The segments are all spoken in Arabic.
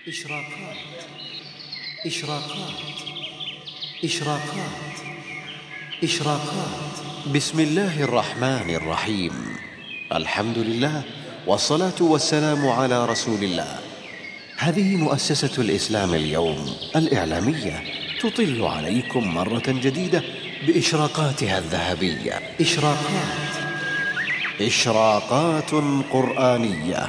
إشراقات إشراقات إشراقات إشراقات. بسم الله الرحمن الرحيم. الحمد لله والصلاة والسلام على رسول الله. هذه مؤسسة الإسلام اليوم الإعلامية تطل عليكم مرة جديدة بإشراقاتها الذهبية. إشراقات قرآنية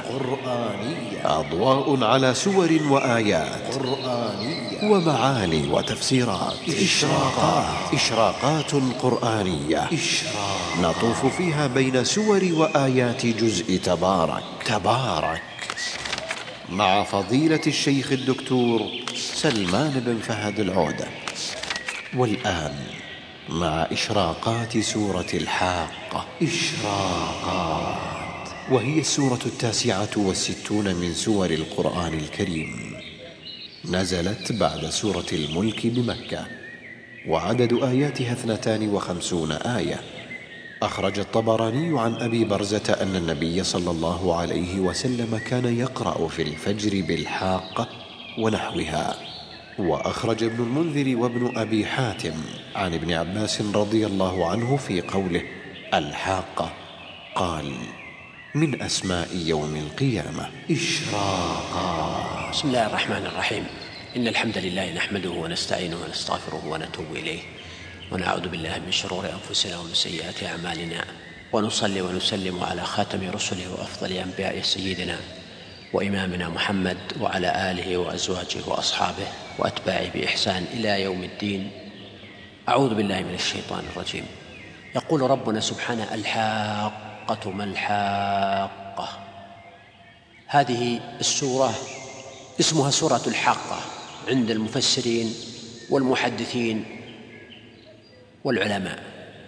أضواء على سور وآيات قرآنية ومعاني وتفسيرات. إشراقات قرآنية نطوف فيها بين سور وآيات جزء تبارك مع فضيلة الشيخ الدكتور سلمان بن فهد العودة. والآن مع إشراقات سورة الحاقة. إشراقات، وهي السورة 69 من سور القرآن الكريم. نزلت بعد سورة الملك بمكة، وعدد آياتها 52 آية. أخرج الطبراني عن أبي برزة أن النبي صلى الله عليه وسلم كان يقرأ في الفجر بالحاقة ونحوها. وأخرج ابن المنذر وابن أبي حاتم عن ابن عباس رضي الله عنه في قوله الحاقة قال من أسماء يوم القيامة. إشراقات. بسم الله الرحمن الرحيم. إن الحمد لله نحمده ونستعينه ونستغفره ونتوب إليه، ونعوذ بالله من شرور أنفسنا ومن سيئات أعمالنا، ونصلي ونسلم على خاتم رسله وأفضل أنبيائه سيدنا وإمامنا محمد وعلى آله وأزواجه وأصحابه وأتباعه بإحسان إلى يوم الدين. أعوذ بالله من الشيطان الرجيم. يقول ربنا سبحانه الحاقة ما الحاقة. هذه السورة اسمها سورة الحاقة عند المفسرين والمحدثين والعلماء.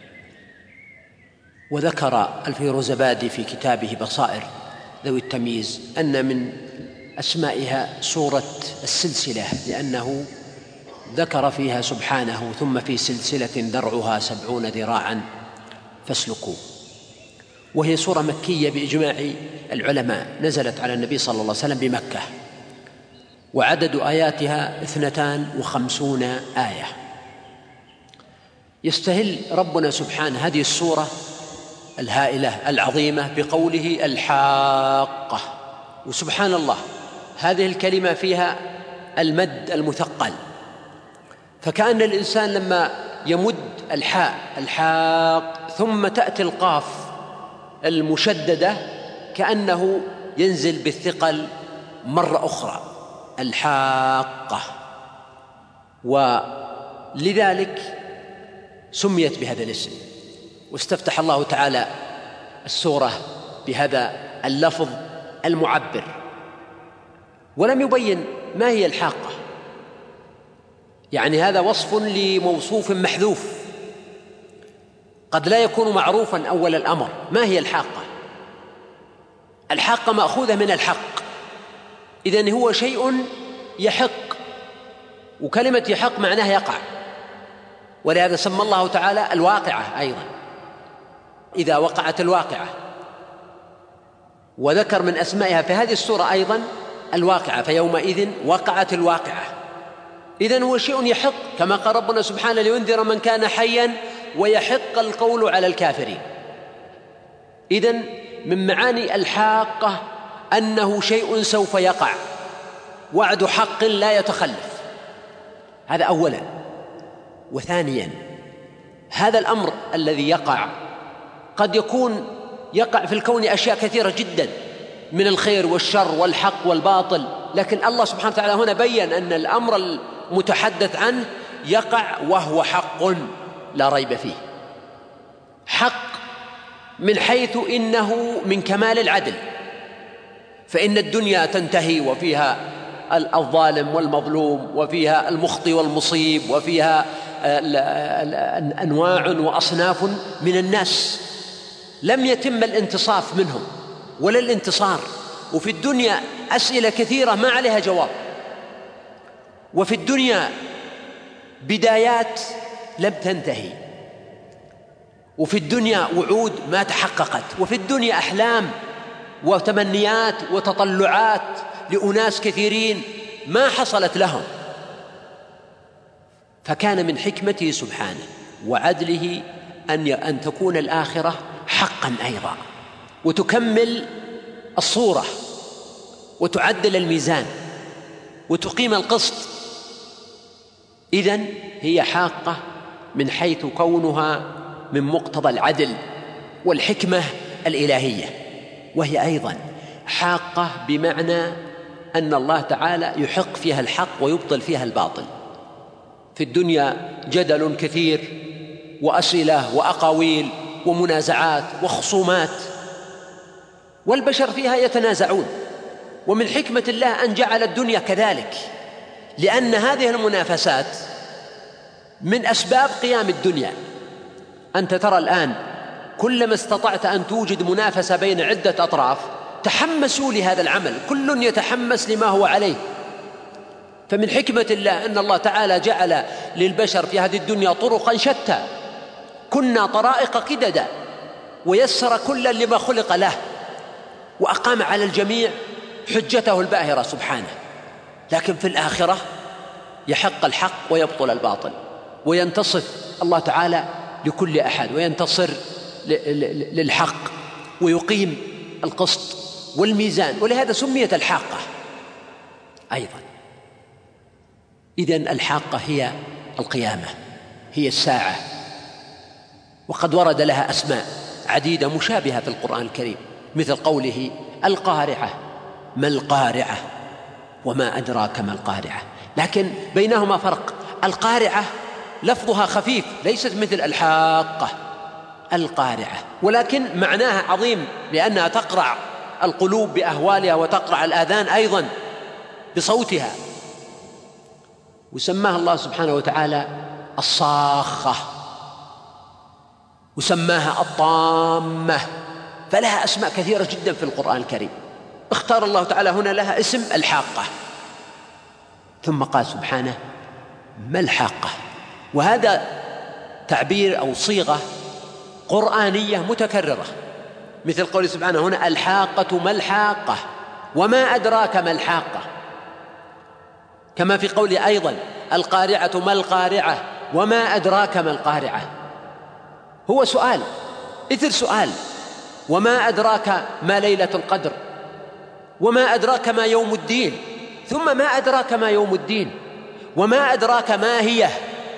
وذكر الفيروزبادي في كتابه بصائر ذوي التمييز أن من أسمائها سورة السلسلة، لأنه ذكر فيها سبحانه ثم في سلسلة ذرعها 70 ذراعا فاسلكوه. وهي سورة مكية بإجماع العلماء، نزلت على النبي صلى الله عليه وسلم بمكة، وعدد آياتها 52 آية. يستهل ربنا سبحانه هذه السورة الهائلة العظيمة بقوله الحاقة. وسبحان الله هذه الكلمة فيها المد المثقل، فكأن الإنسان لما يمد الحاق ثم تأتي القاف المشددة كأنه ينزل بالثقل مرة أخرى، الحاقة. ولذلك سميت بهذا الاسم. واستفتح الله تعالى السورة بهذا اللفظ المعبر، ولم يبين ما هي الحاقة. يعني هذا وصف لموصوف محذوف قد لا يكون معروفا أول الأمر. ما هي الحاقة؟ الحاقة مأخوذة من الحق، إذن هو شيء يحق، وكلمة يحق معناها يقع، ولهذا سمى الله تعالى الواقعة أيضا إذا وقعت الواقعة. وذكر من أسمائها في هذه السورة أيضا الواقعة، فيومئذ وقعت الواقعة. إذن هو شيء يحق، كما قال ربنا سبحانه لينذر من كان حيا ويحق القول على الكافرين. إذن من معاني الحاقة أنه شيء سوف يقع، وعد حق لا يتخلف. هذا أولا. وثانيا هذا الأمر الذي يقع قد يكون يقع في الكون أشياء كثيرة جدا من الخير والشر والحق والباطل، لكن الله سبحانه وتعالى هنا بيّن أن الأمر المتحدث عنه يقع وهو حق لا ريب فيه. حق من حيث إنه من كمال العدل، فإن الدنيا تنتهي وفيها الظالم والمظلوم، وفيها المخطئ والمصيب، وفيها أنواع وأصناف من الناس لم يتم الانتصاف منهم ولا الانتصار. وفي الدنيا أسئلة كثيرة ما عليها جواب، وفي الدنيا بدايات لم تنتهي، وفي الدنيا وعود ما تحققت، وفي الدنيا أحلام وتمنيات وتطلعات لأناس كثيرين ما حصلت لهم. فكان من حكمته سبحانه وعدله أن تكون الآخرة حقا أيضا، وتكمل الصورة وتعدل الميزان وتقيم القسط. إذن هي حاقة من حيث كونها من مقتضى العدل والحكمة الإلهية، وهي أيضا حاقة بمعنى أن الله تعالى يحق فيها الحق ويبطل فيها الباطل. في الدنيا جدل كثير وأسئلة وأقاويل ومنازعات وخصومات، والبشر فيها يتنازعون، ومن حكمة الله أن جعل الدنيا كذلك، لأن هذه المنافسات من أسباب قيام الدنيا. أنت ترى الآن كلما استطعت أن توجد منافسة بين عدة أطراف تحمسوا لهذا العمل، كل يتحمس لما هو عليه. فمن حكمة الله أن الله تعالى جعل للبشر في هذه الدنيا طرقا شتى، كنا طرائق قددا، ويسر كلا لما خلق له، وأقام على الجميع حجته الباهرة سبحانه. لكن في الآخرة يحق الحق ويبطل الباطل، وينتصف الله تعالى لكل أحد، وينتصر للحق، ويقيم القسط والميزان، ولهذا سميت الحاقة أيضا. إذن الحاقة هي القيامة، هي الساعة، وقد ورد لها أسماء عديدة مشابهة في القرآن الكريم، مثل قوله القارعة، ما القارعة وما أدراك ما القارعة. لكن بينهما فرق، القارعة لفظها خفيف، ليست مثل الحاقة القارعة، ولكن معناها عظيم، لأنها تقرع القلوب بأهوالها وتقرع الآذان أيضا بصوتها. وسماها الله سبحانه وتعالى الصاخة، وسماها الطامة، فلها أسماء كثيرة جدا في القرآن الكريم. اختار الله تعالى هنا لها اسم الحاقة، ثم قال سبحانه ما الحاقة، وهذا تعبير أو صيغة قرآنية متكررة، مثل قوله سبحانه هنا الحاقة ما الحاقة وما أدراك ما الحاقة، كما في قوله أيضا القارعة ما القارعة وما أدراك ما القارعة. هو سؤال إثر سؤال، وما أدراك ما ليلة القدر، وما أدراك ما يوم الدين، ثم ما أدراك ما يوم الدين، وما أدراك ما هي.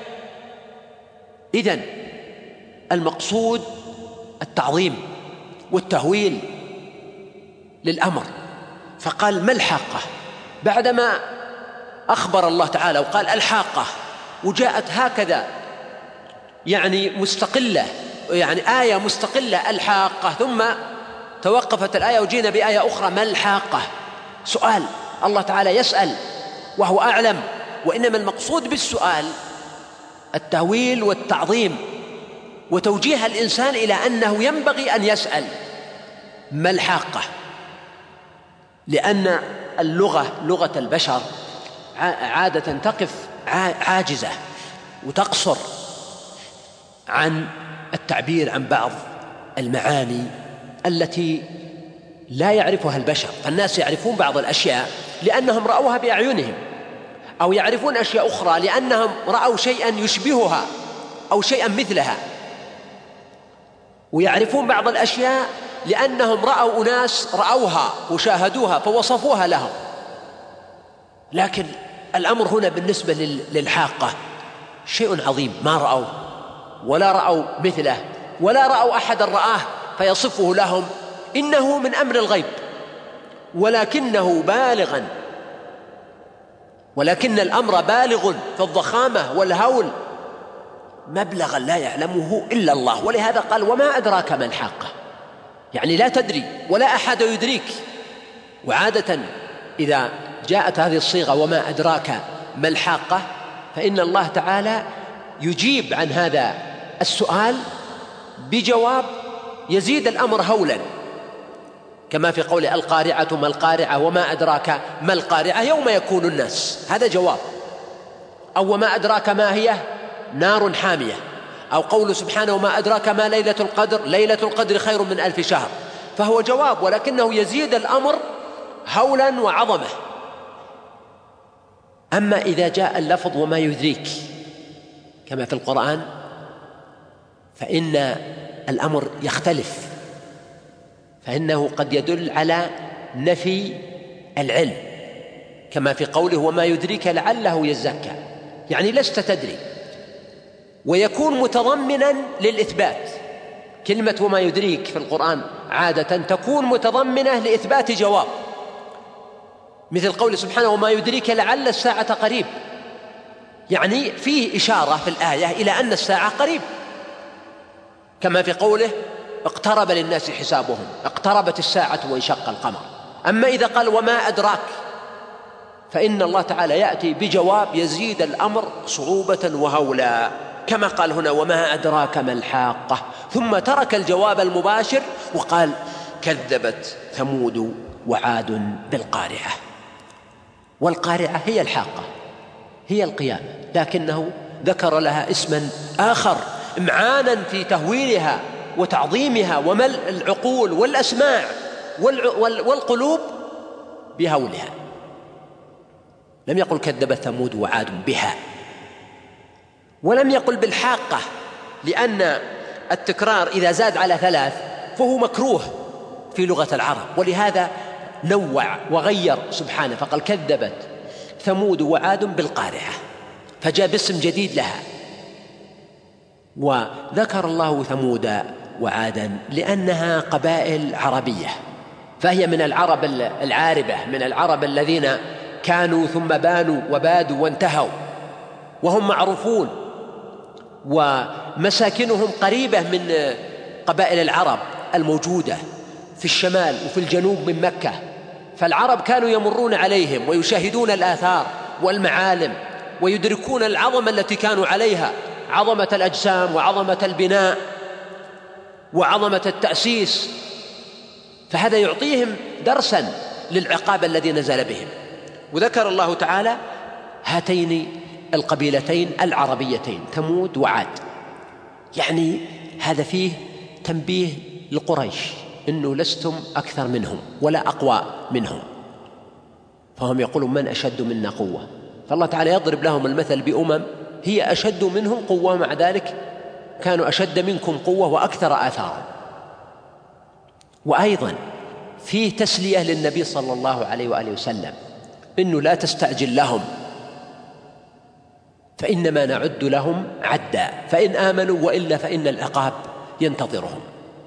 إذن المقصود التعظيم والتهويل للأمر، فقال ما الحاقة بعدما أخبر الله تعالى وقال الحاقة، وجاءت هكذا يعني مستقلة، يعني آية مستقلة الحاقة، ثم توقفت الآية وجينا بآية أخرى ما الحاقة. سؤال، الله تعالى يسأل وهو أعلم، وإنما المقصود بالسؤال التهويل والتعظيم وتوجيه الإنسان إلى أنه ينبغي أن يسأل ما الحاقة، لأن اللغة لغة البشر عادة تقف عاجزة وتقصر عن التعبير عن بعض المعاني التي لا يعرفها البشر. فالناس يعرفون بعض الأشياء لأنهم رأوها بأعينهم، أو يعرفون أشياء أخرى لأنهم رأوا شيئا يشبهها أو شيئا مثلها، ويعرفون بعض الأشياء لأنهم رأوا أناس رأوها وشاهدوها فوصفوها لهم. لكن الأمر هنا بالنسبة للحاقة شيء عظيم، ما رأوا ولا رأوا مثله ولا رأوا أحدا رآه فيصفه لهم، إنه من أمر الغيب، ولكن الأمر بالغ في الضخامة والهول مبلغا لا يعلمه إلا الله. ولهذا قال وما أدراك ما الحاقة، يعني لا تدري ولا أحد يدريك. وعادة إذا جاءت هذه الصيغة وما أدراك ما الحاقة فإن الله تعالى يجيب عن هذا السؤال بجواب يزيد الأمر هولا، كما في قول القارعة ما القارعة وما أدراك ما القارعة يوم يكون الناس، هذا جواب. أو وما أدراك ما هي نار حامية، أو قول سبحانه وما أدراك ما ليلة القدر، ليلة القدر خير من 1000 شهر، فهو جواب ولكنه يزيد الأمر هولا وعظمة. أما إذا جاء اللفظ وما يدريك كما في القرآن فإن الأمر يختلف، فإنه قد يدل على نفي العلم كما في قوله وما يدريك لعله يزكى، يعني لست تدري، ويكون متضمنا للإثبات. كلمة وما يدريك في القرآن عادة تكون متضمنة لإثبات جواب، مثل قول سبحانه وما يدريك لعل الساعة قريب، يعني فيه إشارة في الآية إلى أن الساعة قريب، كما في قوله اقترب للناس حسابهم، اقتربت الساعة وانشق القمر. أما إذا قال وما أدراك فإن الله تعالى يأتي بجواب يزيد الأمر صعوبة وهولا، كما قال هنا وما أدراك ما الحاقة، ثم ترك الجواب المباشر وقال كذبت ثمود وعاد بالقارعة. والقارعة هي الحاقة، هي القيامة، لكنه ذكر لها اسما آخر امعانا في تهويلها وتعظيمها وملء العقول والأسماع والقلوب بهولها. لم يقل كذبت ثمود وعاد بها، ولم يقل بالحاقة، لأن التكرار إذا زاد على 3 فهو مكروه في لغة العرب، ولهذا نوع وغير سبحانه فقال كذبت ثمود وعاد بالقارعة، فجاء باسم جديد لها. وذكر الله ثمود وعادا لأنها قبائل عربية، فهي من العرب العاربة، من العرب الذين كانوا ثم بانوا وبادوا وانتهوا، وهم معروفون، ومساكنهم قريبة من قبائل العرب الموجودة في الشمال وفي الجنوب من مكة، فالعرب كانوا يمرون عليهم ويشاهدون الآثار والمعالم ويدركون العظمة التي كانوا عليها، عظمة الأجسام وعظمة البناء وعظمة التأسيس، فهذا يعطيهم درسا للعقاب الذي نزل بهم. وذكر الله تعالى هاتين القبيلتين العربيتين ثمود وعاد، يعني هذا فيه تنبيه لقريش إنه لستم أكثر منهم ولا أقوى منهم، فهم يقولون من أشد منا قوة، فالله تعالى يضرب لهم المثل بأمم هي أشد منهم قوة، مع ذلك كانوا أشد منكم قوة وأكثر آثارا. وأيضا فيه تسلية للنبي صلى الله عليه وآله وسلم إنه لا تستعجل لهم، فإنما نعد لهم عدا، فإن آمنوا وإلا فإن العقاب ينتظرهم.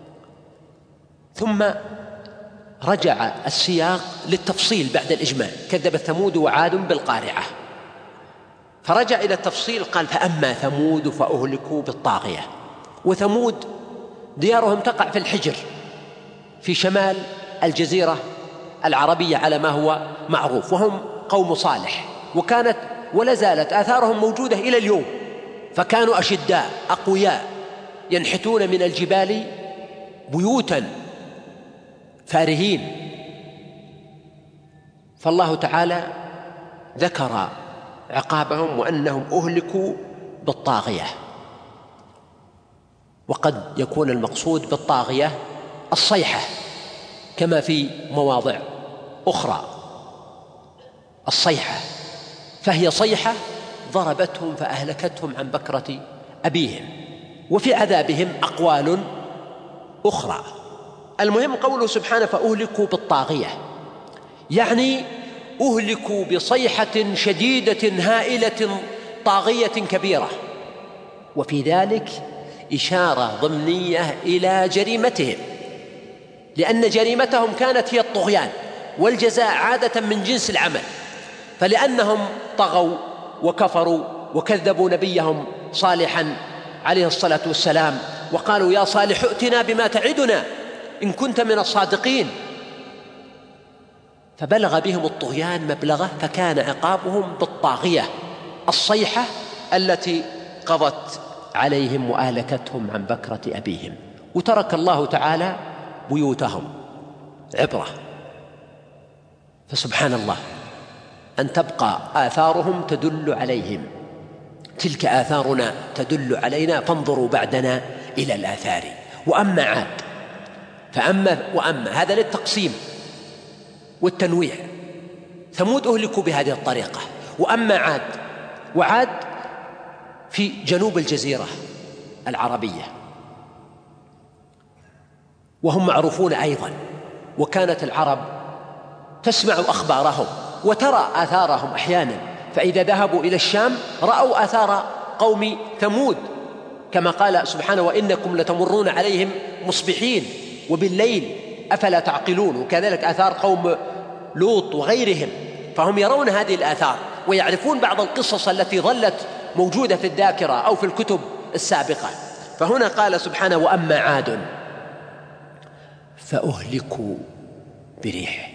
ثم رجع السياق للتفصيل بعد الإجمال، كذبت ثمود وعاد بالقارعة، فرجع إلى التفصيل قال فأما ثمود فأهلكوا بالطاغية. وثمود ديارهم تقع في الحجر في شمال الجزيرة العربية على ما هو معروف، وهم قوم صالح، وكانت ولا زالت آثارهم موجودة إلى اليوم، فكانوا أشداء أقوياء ينحتون من الجبال بيوتا فارهين. فالله تعالى ذكر عقابهم وأنهم أهلكوا بالطاغية، وقد يكون المقصود بالطاغية الصيحة كما في مواضع أخرى، الصيحة، فهي صيحة ضربتهم فأهلكتهم عن بكرة أبيهم، وفي عذابهم أقوال أخرى. المهم قوله سبحانه فأهلكوا بالطاغية، يعني أهلكوا بصيحة شديدة هائلة طاغية كبيرة، وفي ذلك إشارة ضمنية إلى جريمتهم، لأن جريمتهم كانت هي الطغيان، والجزاء عادة من جنس العمل، فلأنهم طغوا وكفروا وكذبوا نبيهم صالحا عليه الصلاة والسلام وقالوا يا صالح ائتنا بما تعدنا إن كنت من الصادقين، فبلغ بهم الطغيان مبلغه، فكان عقابهم بالطاغية الصيحة التي قضت عليهم وأهلكتهم عن بكرة أبيهم. وترك الله تعالى بيوتهم عبرة، فسبحان الله أن تبقى آثارهم تدل عليهم، تلك آثارنا تدل علينا فانظروا بعدنا إلى الآثار. وأما عاد وأما هذا للتقسيم والتنويع، ثمود أهلكوا بهذه الطريقة، وأما عاد، وعاد في جنوب الجزيرة العربية، وهم معروفون أيضا، وكانت العرب تسمع أخبارهم وترى آثارهم أحيانا، فإذا ذهبوا إلى الشام رأوا آثار قوم ثمود، كما قال سبحانه: وإنكم لتمرون عليهم مصبحين وبالليل أفلا تعقلون، وكذلك آثار قوم لوط وغيرهم، فهم يرون هذه الآثار ويعرفون بعض القصص التي ظلت موجودة في الذاكرة أو في الكتب السابقة. فهنا قال سبحانه: وأما عاد فأهلكوا بريح.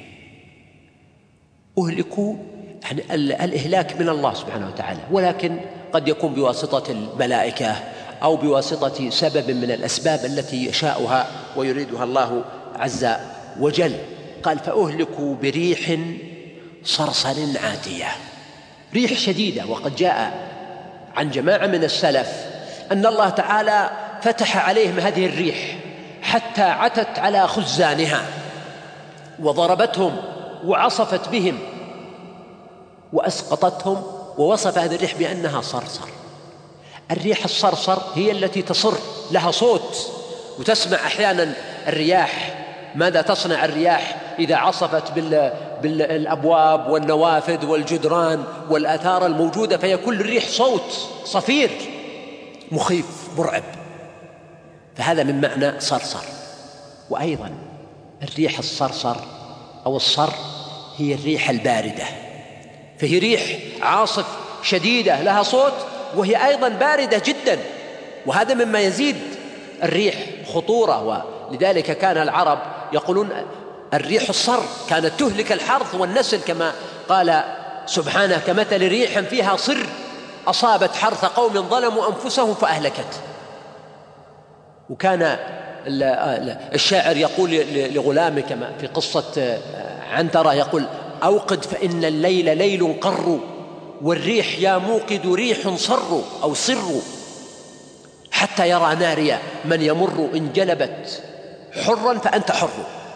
أهلكوا يعني الإهلاك من الله سبحانه وتعالى، ولكن قد يكون بواسطة الملائكة أو بواسطة سبب من الأسباب التي يشاءها ويريدها الله عز وجل. قال: فأهلكوا بريح صرصر عاتية، ريح شديدة. وقد جاء عن جماعة من السلف أن الله تعالى فتح عليهم هذه الريح حتى عتت على خزانها وضربتهم وعصفت بهم وأسقطتهم، ووصف هذه الريح بأنها صرصر. الريح الصرصر هي التي تصر، لها صوت، وتسمع أحيانا الرياح. ماذا تصنع الرياح إذا عصفت بالأبواب والنوافذ والجدران والآثار الموجودة؟ فيكون الريح صوت صفير مخيف مرعب، فهذا من معنى صرصر. وأيضا الريح الصرصر أو الصر هي الريح الباردة، فهي ريح عاصف شديدة لها صوت وهي أيضا باردة جدا، وهذا مما يزيد الريح خطورة. ولذلك كان العرب يقولون الريح الصر كانت تهلك الحرث والنسل، كما قال سبحانه: كمثل ريح فيها صر أصابت حرث قوم ظلموا أنفسهم فأهلكت. وكان الشاعر يقول لغلامه كما في قصة عنترة، يقول: أوقد فإن الليل ليل قر، والريح يا موقد ريح صر أو صر، حتى يرى ناريا من يمر إن جلبت حرا فأنت حر.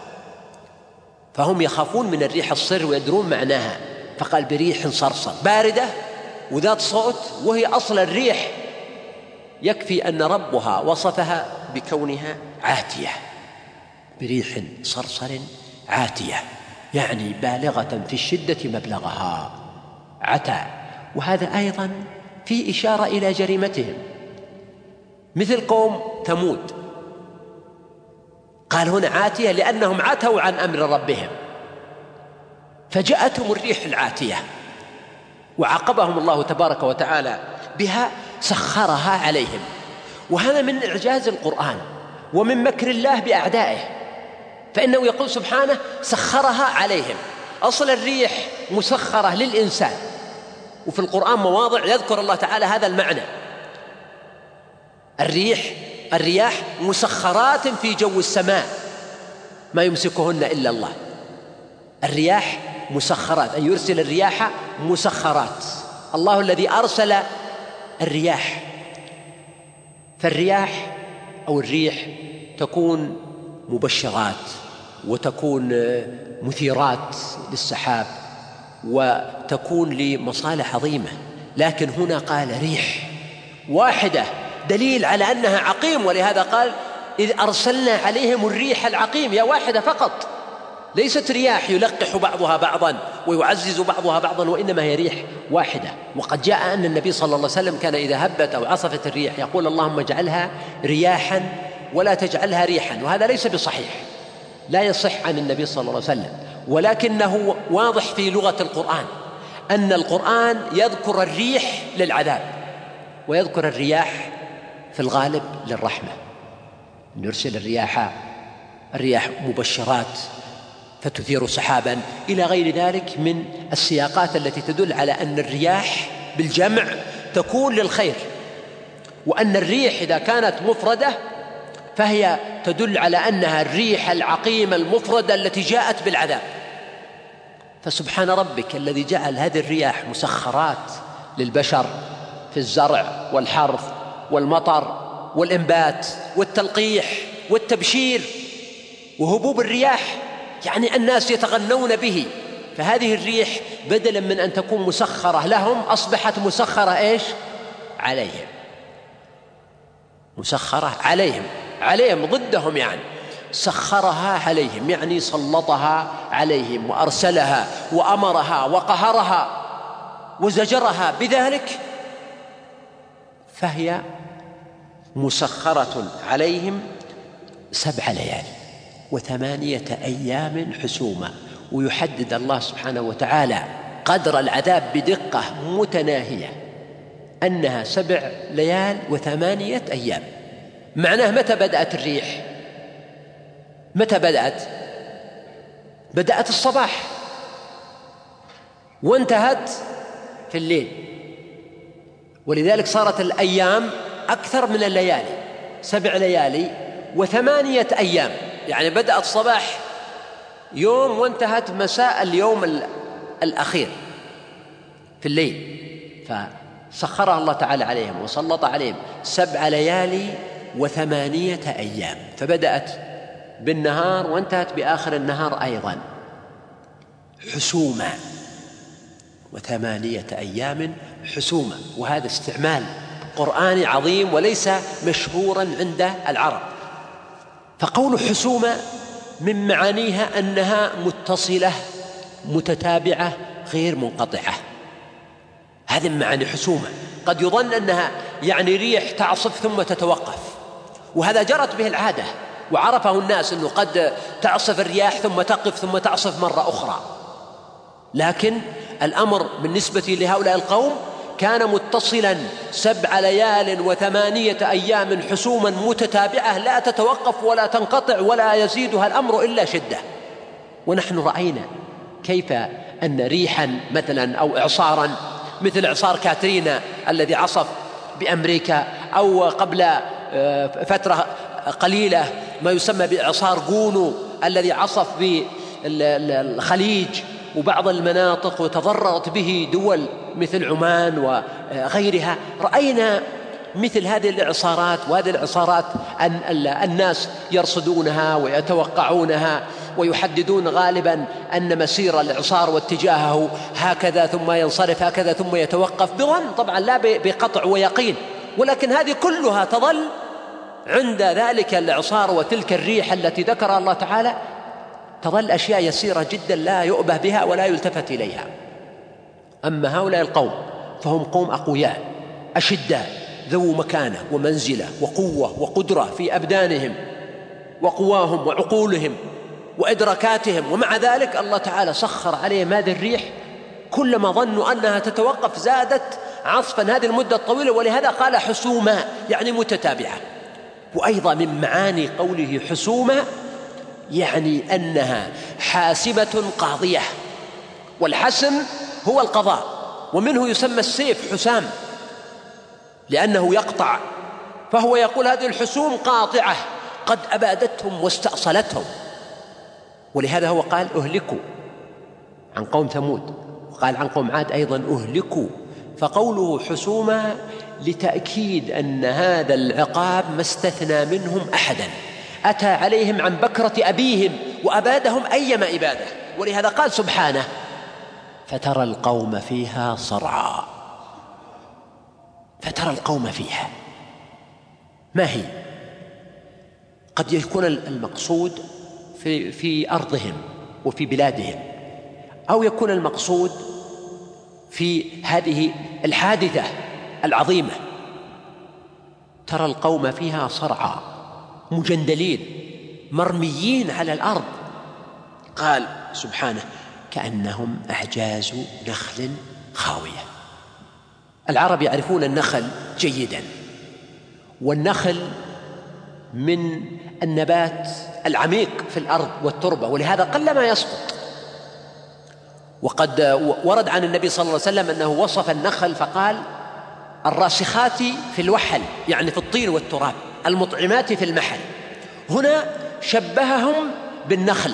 فهم يخافون من الريح الصر ويدرون معناها، فقال: بريح صرصر باردة وذات صوت، وهي أصل الريح يكفي أن ربها وصفها بكونها عاتية، بريح صرصر عاتية، يعني بالغة في الشدة مبلغها، عتى. وهذا أيضا في إشارة إلى جريمتهم، مثل قوم ثمود. قال هنا عاتية لأنهم عتوا عن أمر ربهم، فجاءتهم الريح العاتية وعاقبهم الله تبارك وتعالى بها، سخرها عليهم. وهذا من إعجاز القرآن ومن مكر الله بأعدائه، فإنه يقول سبحانه: سخرها عليهم. أصل الريح مسخرة للإنسان، وفي القرآن مواضع يذكر الله تعالى هذا المعنى. الرياح مسخرات في جو السماء ما يمسكهن إلا الله. الرياح مسخرات، أي يرسل الرياح مسخرات، الله الذي أرسل الرياح. فالرياح أو الريح تكون مبشرات وتكون مثيرات للسحاب وتكون لمصالح عظيمة، لكن هنا قال ريح واحدة دليل على أنها عقيم، ولهذا قال: إذ أرسلنا عليهم الريح العقيم، يا واحدة فقط، ليست رياح يلقح بعضها بعضا ويعزز بعضها بعضا، وإنما هي ريح واحدة. وقد جاء أن النبي صلى الله عليه وسلم كان إذا هبت أو عصفت الريح يقول: اللهم اجعلها رياحا ولا تجعلها ريحا. وهذا ليس بصحيح، لا يصح عن النبي صلى الله عليه وسلم، ولكنه واضح في لغة القرآن أن القرآن يذكر الريح للعذاب ويذكر الرياح في الغالب للرحمة. نرسل الرياح مبشرات فتثير سحابا إلى غير ذلك من السياقات التي تدل على أن الرياح بالجمع تكون للخير، وأن الريح إذا كانت مفردة فهي تدل على أنها الريح العقيمة المفردة التي جاءت بالعذاب. فسبحان ربك الذي جعل هذه الرياح مسخرات للبشر في الزرع والحرث والمطر والإنبات والتلقيح والتبشير وهبوب الرياح، يعني الناس يتغنون به فهذه الريح بدلا من أن تكون مسخرة لهم أصبحت مسخرة إيش؟ عليهم، مسخرة عليهم ضدهم، يعني سخرها عليهم، يعني سلطها عليهم وأرسلها وأمرها وقهرها وزجرها بذلك، فهي مسخرة عليهم 7 ليال و8 أيام حسوما. ويحدد الله سبحانه وتعالى قدر العذاب بدقة متناهية أنها 7 ليال و8 أيام. معناه متى بدأت الريح؟ متى بدأت الصباح وانتهت في الليل، ولذلك صارت الأيام أكثر من الليالي، 7 ليالي و8 أيام، يعني بدأت صباح يوم وانتهت مساء اليوم الأخير في الليل. فسخرها الله تعالى عليهم وسلط عليهم 7 ليالي و8 أيام، فبدأت بالنهار وانتهت بآخر النهار أيضا حسوما، و8 أيام حسوما. وهذا استعمال قرآني عظيم وليس مشهورا عند العرب. فقول حسوما من معانيها أنها متصلة متتابعة غير منقطعة، هذه من معاني حسوما. قد يظن أنها يعني ريح تعصف ثم تتوقف، وهذا جرت به العادة وعرفه الناس أنه قد تعصف الرياح ثم تقف ثم تعصف مرة أخرى، لكن الأمر بالنسبة لهؤلاء القوم كان متصلا 7 ليال و8 أيام حسوما متتابعة لا تتوقف ولا تنقطع ولا يزيدها الأمر إلا شدة. ونحن رأينا كيف أن ريحا مثلا أو إعصارا مثل إعصار كاترينا الذي عصف بأمريكا، أو قبل فترة قليلة ما يسمى بإعصار جونو الذي عصف بالخليج وبعض المناطق وتضررت به دول مثل عمان وغيرها. رأينا مثل هذه الإعصارات، وهذه الإعصارات الناس يرصدونها ويتوقعونها ويحددون غالبا أن مسير الإعصار واتجاهه هكذا ثم ينصرف هكذا ثم يتوقف، بظن طبعا لا بقطع ويقين، ولكن هذه كلها تظل عند ذلك الإعصار وتلك الريح التي ذكرها الله تعالى، تظل أشياء يسيرة جدا لا يؤبه بها ولا يلتفت إليها. أما هؤلاء القوم فهم قوم أقوياء أشداء ذو مكانة ومنزلة وقوة وقدرة في أبدانهم وقواهم وعقولهم وإدراكاتهم، ومع ذلك الله تعالى سخر عليهم هذه الريح، كلما ظنوا أنها تتوقف زادت عصفا هذه المدة الطويلة، ولهذا قال حسوما يعني متتابعة. وأيضا من معاني قوله حسوما يعني أنها حاسمة قاضية، والحسم هو القضاء، ومنه يسمى السيف حسام لأنه يقطع، فهو يقول هذه الحسوم قاطعة قد أبادتهم واستأصلتهم. ولهذا هو قال أهلكوا عن قوم ثمود، وقال عن قوم عاد أيضا أهلكوا. فقوله حسوما لتأكيد أن هذا العقاب ما استثنى منهم أحدا، أتى عليهم عن بكرة أبيهم وأبادهم أيما إبادة. ولهذا قال سبحانه فترى القوم فيها صرعى. فترى القوم فيها ما هي؟ قد يكون المقصود في أرضهم وفي بلادهم، أو يكون المقصود في هذه الحادثة العظيمة. ترى القوم فيها صرعى مجندلين مرميين على الأرض. قال سبحانه كأنهم أعجاز نخل خاوية. العرب يعرفون النخل جيدا، والنخل من النبات العميق في الأرض والتربة، ولهذا قلما يسقط. وقد ورد عن النبي صلى الله عليه وسلم أنه وصف النخل فقال الراسخات في الوحل يعني في الطين والتراب، المطعمات في المحل. هنا شبههم بالنخل،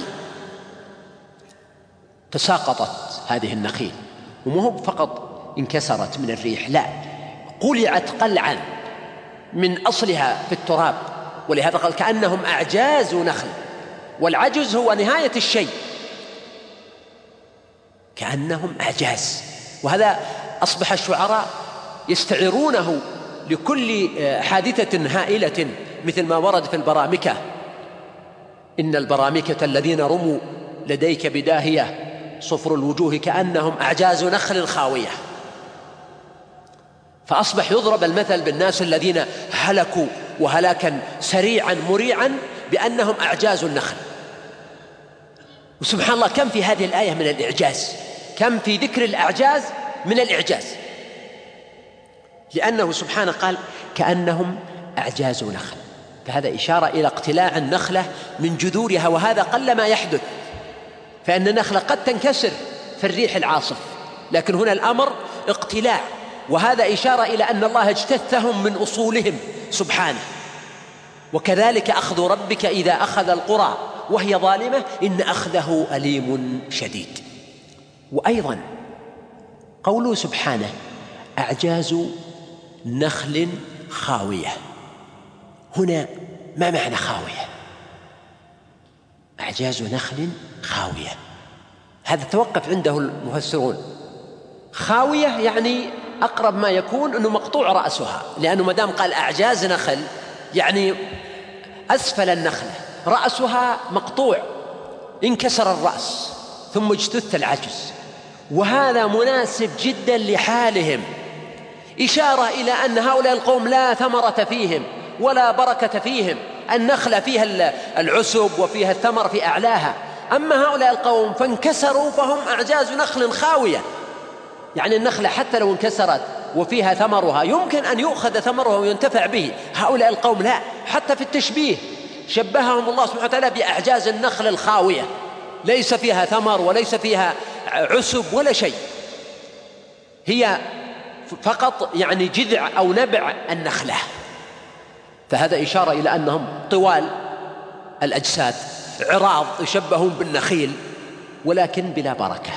تساقطت هذه النخيل، ومو فقط انكسرت من الريح، لا قلعت قلعا من أصلها في التراب. ولهذا قال كأنهم أعجاز نخل، والعجز هو نهاية الشيء. كأنهم أعجاز. وهذا أصبح الشعراء يستعيرونه لكل حادثة هائلة، مثل ما ورد في البرامكة: إن البرامكة الذين رموا لديك بداهية صفر الوجوه كأنهم أعجاز نخل خاوية. فأصبح يضرب المثل بالناس الذين هلكوا وهلاكا سريعا مريعا بأنهم أعجاز النخل. وسبحان الله، كم في هذه الآية من الإعجاز، كم في ذكر الأعجاز من الإعجاز، لأنه سبحانه قال كأنهم أعجاز نخل، فهذا إشارة إلى اقتلاع النخلة من جذورها، وهذا قل ما يحدث، فإن النخلة قد تنكسر في الريح العاصف، لكن هنا الأمر اقتلاع، وهذا إشارة إلى أن الله اجتثهم من أصولهم سبحانه. وكذلك أخذ ربك إذا أخذ القرى وهي ظالمة إن أخذه أليم شديد. وأيضا قوله سبحانه أعجاز نخل خاوية، هنا ما معنى خاوية؟ أعجاز نخل خاوية، هذا توقف عنده المفسرون. خاوية يعني أقرب ما يكون أنه مقطوع رأسها، لأنه مدام قال أعجاز نخل يعني أسفل النخلة رأسها مقطوع، انكسر الرأس ثم اجتث العجز، وهذا مناسب جدا لحالهم، إشارة إلى أن هؤلاء القوم لا ثمرة فيهم ولا بركة فيهم. النخلة فيها العسب وفيها الثمر في أعلاها، أما هؤلاء القوم فانكسروا فهم أعجاز نخل خاوية، يعني النخلة حتى لو انكسرت وفيها ثمرها يمكن أن يؤخذ ثمرها وينتفع به، هؤلاء القوم لا، حتى في التشبيه شبههم الله سبحانه وتعالى بأعجاز النخل الخاوية، ليس فيها ثمر وليس فيها عسب ولا شيء، هي فقط يعني جذع أو نبع النخلة. فهذا إشارة إلى أنهم طوال الأجساد، عراض يشبهون بالنخيل، ولكن بلا بركة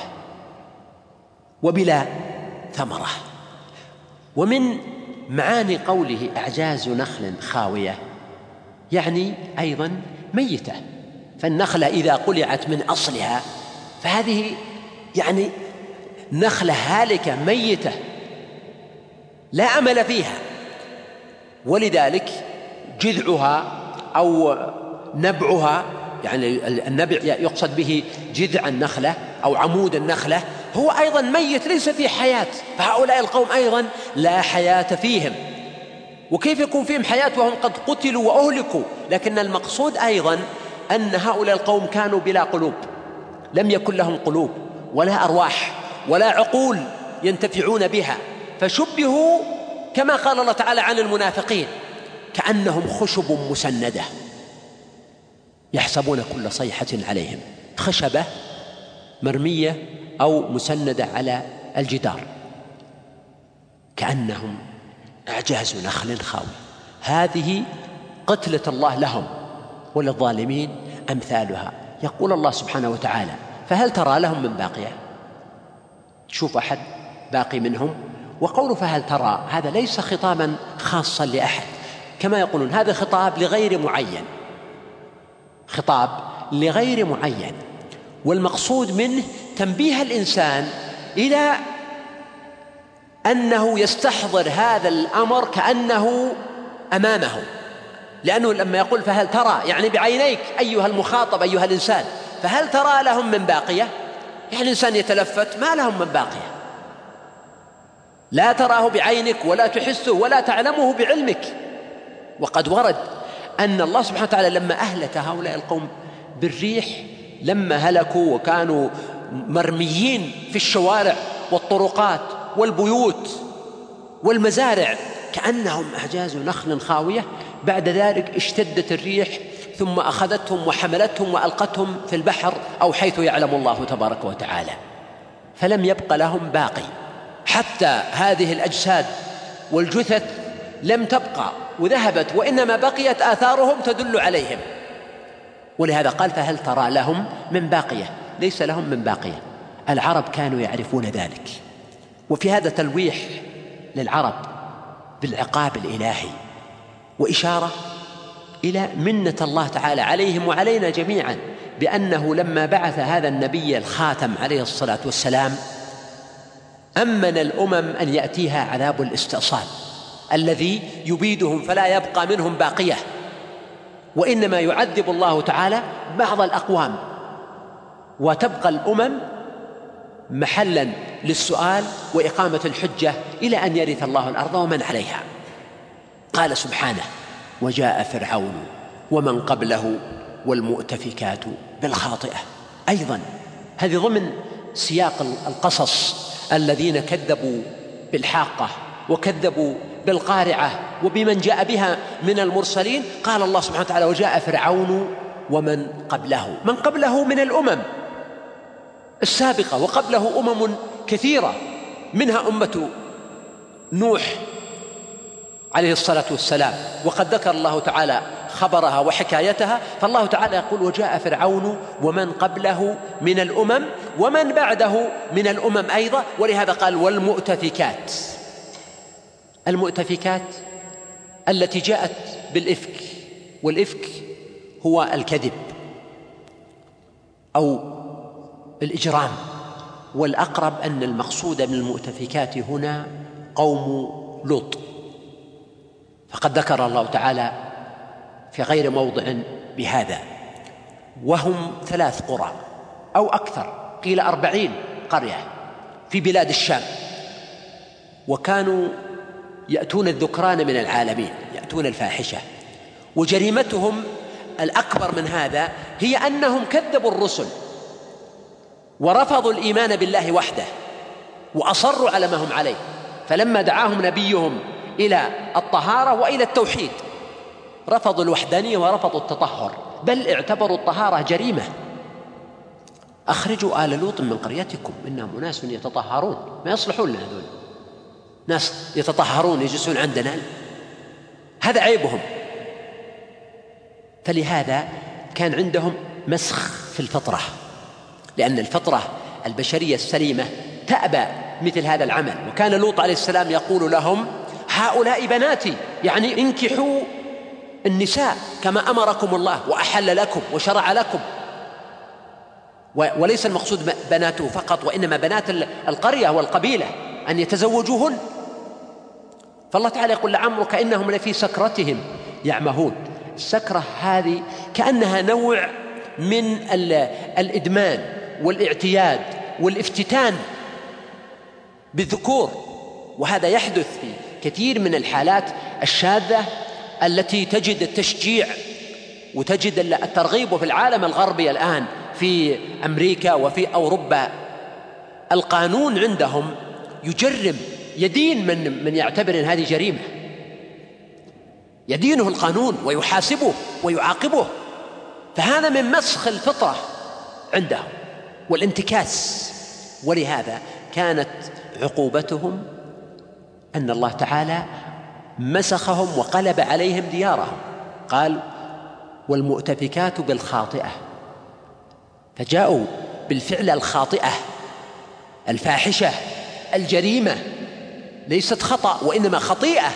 وبلا ثمرة. ومن معاني قوله أعجاز نخل خاوية يعني أيضا ميتة، فالنخلة إذا قلعت من أصلها فهذه يعني نخلة هالكة ميتة لا أمل فيها، ولذلك جذعها أو نبعها، يعني النبع يقصد به جذع النخلة أو عمود النخلة، هو أيضا ميت ليس فيه حياة، فهؤلاء القوم أيضا لا حياة فيهم. وكيف يكون فيهم حياة وهم قد قتلوا وأهلكوا؟ لكن المقصود أيضا أن هؤلاء القوم كانوا بلا قلوب، لم يكن لهم قلوب ولا أرواح ولا عقول ينتفعون بها، فشبهوا كما قال الله تعالى عن المنافقين كأنهم خشب مسندة يحسبون كل صيحة عليهم، خشبة مرمية أو مسندة على الجدار، كأنهم أعجاز نخل خاوي. هذه قتلة الله لهم، وللظالمين أمثالها. يقول الله سبحانه وتعالى فهل ترى لهم من باقية؟ تشوف أحد باقي منهم؟ وقوله فهل ترى هذا ليس خطابا خاصا لأحد، كما يقولون هذا خطاب لغير معين، خطاب لغير معين، والمقصود منه تنبيه الإنسان إلى أنه يستحضر هذا الأمر كأنه أمامه، لأنه لما يقول فهل ترى يعني بعينيك أيها المخاطب أيها الإنسان، فهل ترى لهم من باقية؟ يعني الإنسان يتلفت ما لهم من باقية، لا تراه بعينك ولا تحسه ولا تعلمه بعلمك. وقد ورد أن الله سبحانه وتعالى لما أهلك هؤلاء القوم بالريح، لما هلكوا وكانوا مرميين في الشوارع والطرقات والبيوت والمزارع كأنهم أعجاز نخل خاوية، بعد ذلك اشتدت الريح ثم أخذتهم وحملتهم وألقتهم في البحر أو حيث يعلم الله تبارك وتعالى، فلم يبق لهم باقي، حتى هذه الأجساد والجثث لم تبقى وذهبت، وإنما بقيت آثارهم تدل عليهم. ولهذا قال فهل ترى لهم من باقية، ليس لهم من باقية. العرب كانوا يعرفون ذلك، وفي هذا تلويح للعرب بالعقاب الإلهي، وإشارة إلى منة الله تعالى عليهم وعلينا جميعا بأنه لما بعث هذا النبي الخاتم عليه الصلاة والسلام أمن الأمم أن يأتيها عذاب الاستئصال الذي يبيدهم فلا يبقى منهم باقية، وإنما يعذب الله تعالى بعض الأقوام وتبقى الأمم محلا للسؤال وإقامة الحجة إلى أن يرث الله الأرض ومن عليها. قال سبحانه: وجاء فرعون ومن قبله والمؤتفكات بالخاطئة. أيضا هذه ضمن سياق القصص الذين كذبوا بالحاقة وكذبوا بالقارعة وبمن جاء بها من المرسلين. قال الله سبحانه وتعالى: وجاء فرعون ومن قبله. من قبله من الأمم السابقة، وقبله أمم كثيرة منها أمة نوح عليه الصلاة والسلام، وقد ذكر الله تعالى خبرها وحكايتها. فالله تعالى يقول: وجاء فرعون ومن قبله من الأمم ومن بعده من الأمم أيضا. ولهذا قال: والمؤتفكات. المؤتفكات التي جاءت بالإفك، والإفك هو الكذب أو الإجرام، والأقرب أن المقصود من المؤتفكات هنا قوم لوط. فقد ذكر الله تعالى في غير موضع بهذا، وهم 3 قرى أو أكثر، قيل 40 قرية في بلاد الشام، وكانوا يأتون الذكران من العالمين، يأتون الفاحشة. وجريمتهم الأكبر من هذا هي أنهم كذبوا الرسل ورفضوا الإيمان بالله وحده وأصروا على ما هم عليه. فلما دعاهم نبيهم إلى الطهارة وإلى التوحيد رفضوا الوحدانية ورفضوا التطهر، بل اعتبروا الطهارة جريمة. أخرجوا آل لوط من قريتكم إنهم أناس يتطهرون. ما يصلحون لنا هذول، ناس يتطهرون يجلسون عندنا، هذا عيبهم. فلهذا كان عندهم مسخ في الفطرة، لأن الفطرة البشرية السليمة تأبى مثل هذا العمل. وكان لوط عليه السلام يقول لهم: هؤلاء بناتي، يعني انكحوا النساء كما أمركم الله وأحل لكم وشرع لكم. وليس المقصود بناته فقط، وإنما بنات القرية والقبيلة أن يتزوجوهن. فالله تعالى يقول: لعمرك إنهم لفي سكرتهم يعمهون. السكرة هذه كأنها نوع من الإدمان والاعتياد والافتتان بالذكور، وهذا يحدث في كثير من الحالات الشاذة التي تجد التشجيع وتجد الترغيب في العالم الغربي الآن، في أمريكا وفي أوروبا. القانون عندهم يجرم، يدين من يعتبر أن هذه جريمة، يدينه القانون ويحاسبه ويعاقبه. فهذا من مسخ الفطرة عندهم والانتكاس. ولهذا كانت عقوبتهم أن الله تعالى مسخهم وقلب عليهم ديارهم. قال: والمؤتفكات بالخاطئة، فجاءوا بالفعل الخاطئة الفاحشة الجريمة، ليست خطأ وإنما خطيئة.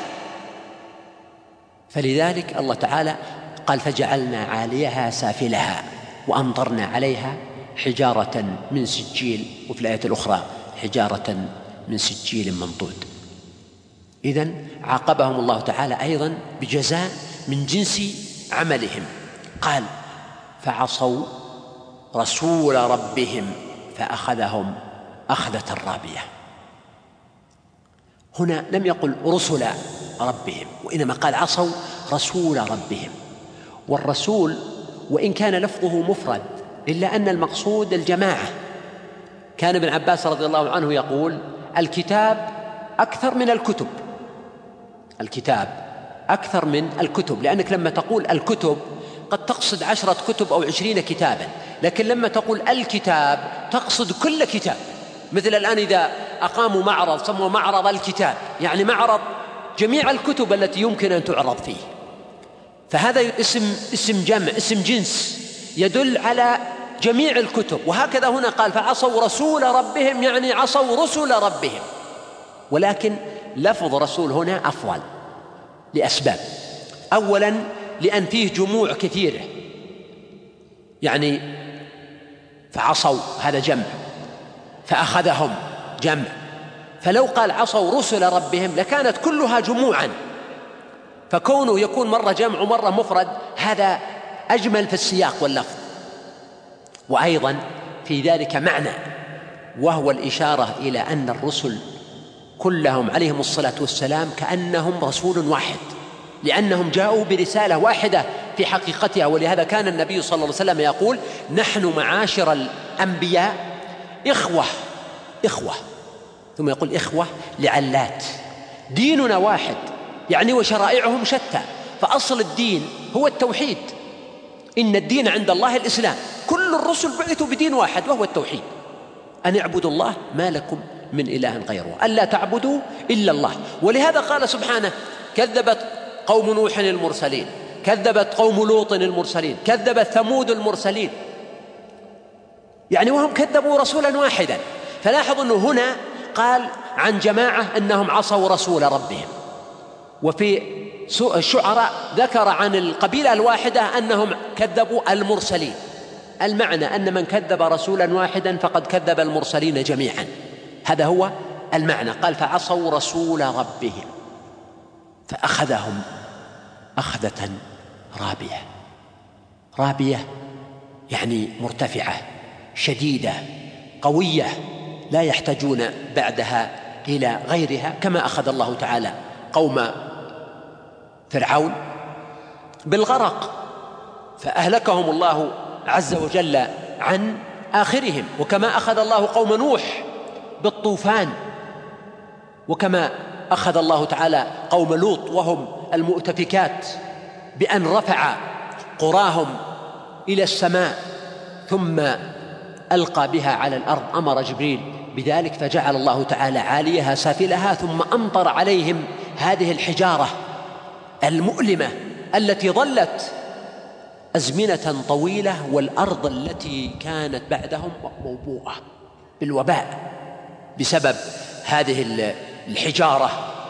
فلذلك الله تعالى قال: فجعلنا عاليها سافلها وأمطرنا عليها حجارة من سجيل، وفي الآية الأخرى حجارة من سجيل منضود. إذن عاقبهم الله تعالى أيضا بجزاء من جنس عملهم. قال: فعصوا رسول ربهم فأخذهم أخذة رابية. هنا لم يقل رسل ربهم، وإنما قال عصوا رسول ربهم. والرسول وإن كان لفظه مفرد إلا أن المقصود الجماعة. كان ابن عباس رضي الله عنه يقول: الكتاب أكثر من الكتب، الكتاب أكثر من الكتب، لأنك لما تقول الكتب قد تقصد 10 كتب أو 20 كتابا، لكن لما تقول الكتاب تقصد كل كتاب. مثل الآن إذا أقاموا معرض سموا معرض الكتاب، يعني معرض جميع الكتب التي يمكن أن تعرض فيه. فهذا اسم جمع، اسم جنس يدل على جميع الكتب. وهكذا هنا قال: فعصوا رسول ربهم، يعني عصوا رسل ربهم. ولكن لفظ رسول هنا أفضل لأسباب. أولا لأن فيه جموع كثيرة، يعني فعصوا هذا جمع، فأخذهم جمع، فلو قال عصوا رسل ربهم لكانت كلها جموعا، فكونه يكون مرة جمع ومرة مفرد هذا أجمل في السياق واللفظ. وأيضا في ذلك معنى، وهو الإشارة إلى أن الرسل كلهم عليهم الصلاة والسلام كأنهم رسول واحد، لأنهم جاءوا برسالة واحدة في حقيقتها. ولهذا كان النبي صلى الله عليه وسلم يقول: نحن معاشر الأنبياء إخوة، ثم يقول إخوة لعلات، ديننا واحد، يعني وشرائعهم شتى، فأصل الدين هو التوحيد. إن الدين عند الله الإسلام، كل الرسل بعثوا بدين واحد وهو التوحيد، أن اعبدوا الله ما لكم من إله غيره، ألا تعبدوا إلا الله. ولهذا قال سبحانه: كذبت قوم نوح المرسلين، كذبت قوم لوط المرسلين، كذبت ثمود المرسلين، يعني وهم كذبوا رسولا واحدا. فلاحظوا أنه هنا قال عن جماعة أنهم عصوا رسول ربهم، وفي الشعراء ذكر عن القبيلة الواحدة أنهم كذبوا المرسلين. المعنى أن من كذب رسولا واحدا فقد كذب المرسلين جميعا، هذا هو المعنى. قال: فعصوا رسول ربهم فأخذهم أخذة رابية، يعني مرتفعة شديدة قوية، لا يحتاجون بعدها إلى غيرها، كما أخذ الله تعالى قوم فرعون بالغرق فأهلكهم الله عز وجل عن آخرهم، وكما أخذ الله قوم نوح بالطوفان، وكما أخذ الله تعالى قوم لوط وهم المؤتفكات بأن رفع قراهم إلى السماء ثم ألقى بها على الأرض، أمر جبريل بذلك فجعل الله تعالى عاليها سافلها، ثم أمطر عليهم هذه الحجارة المؤلمة التي ظلت أزمنة طويلة، والأرض التي كانت بعدهم موبوءة بالوباء بسبب هذه الحجارة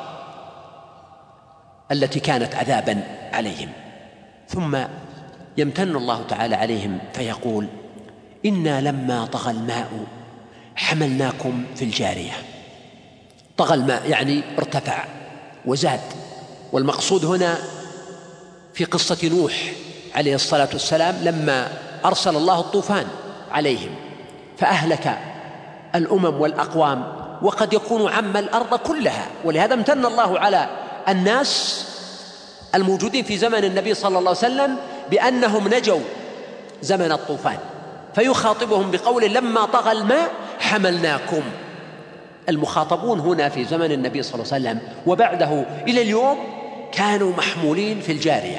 التي كانت عذابا عليهم. ثم يمتن الله تعالى عليهم فيقول: إنا لما طغى الماء حملناكم في الجارية. طغى الماء يعني ارتفع وزاد، والمقصود هنا في قصة نوح عليه الصلاة والسلام لما أرسل الله الطوفان عليهم فأهلك الأمم والأقوام، وقد يكون عم الأرض كلها. ولهذا امتن الله على الناس الموجودين في زمن النبي صلى الله عليه وسلم بأنهم نجوا زمن الطوفان، فيخاطبهم بقول: لما طغى الماء حملناكم. المخاطبون هنا في زمن النبي صلى الله عليه وسلم وبعده إلى اليوم كانوا محمولين في الجارية،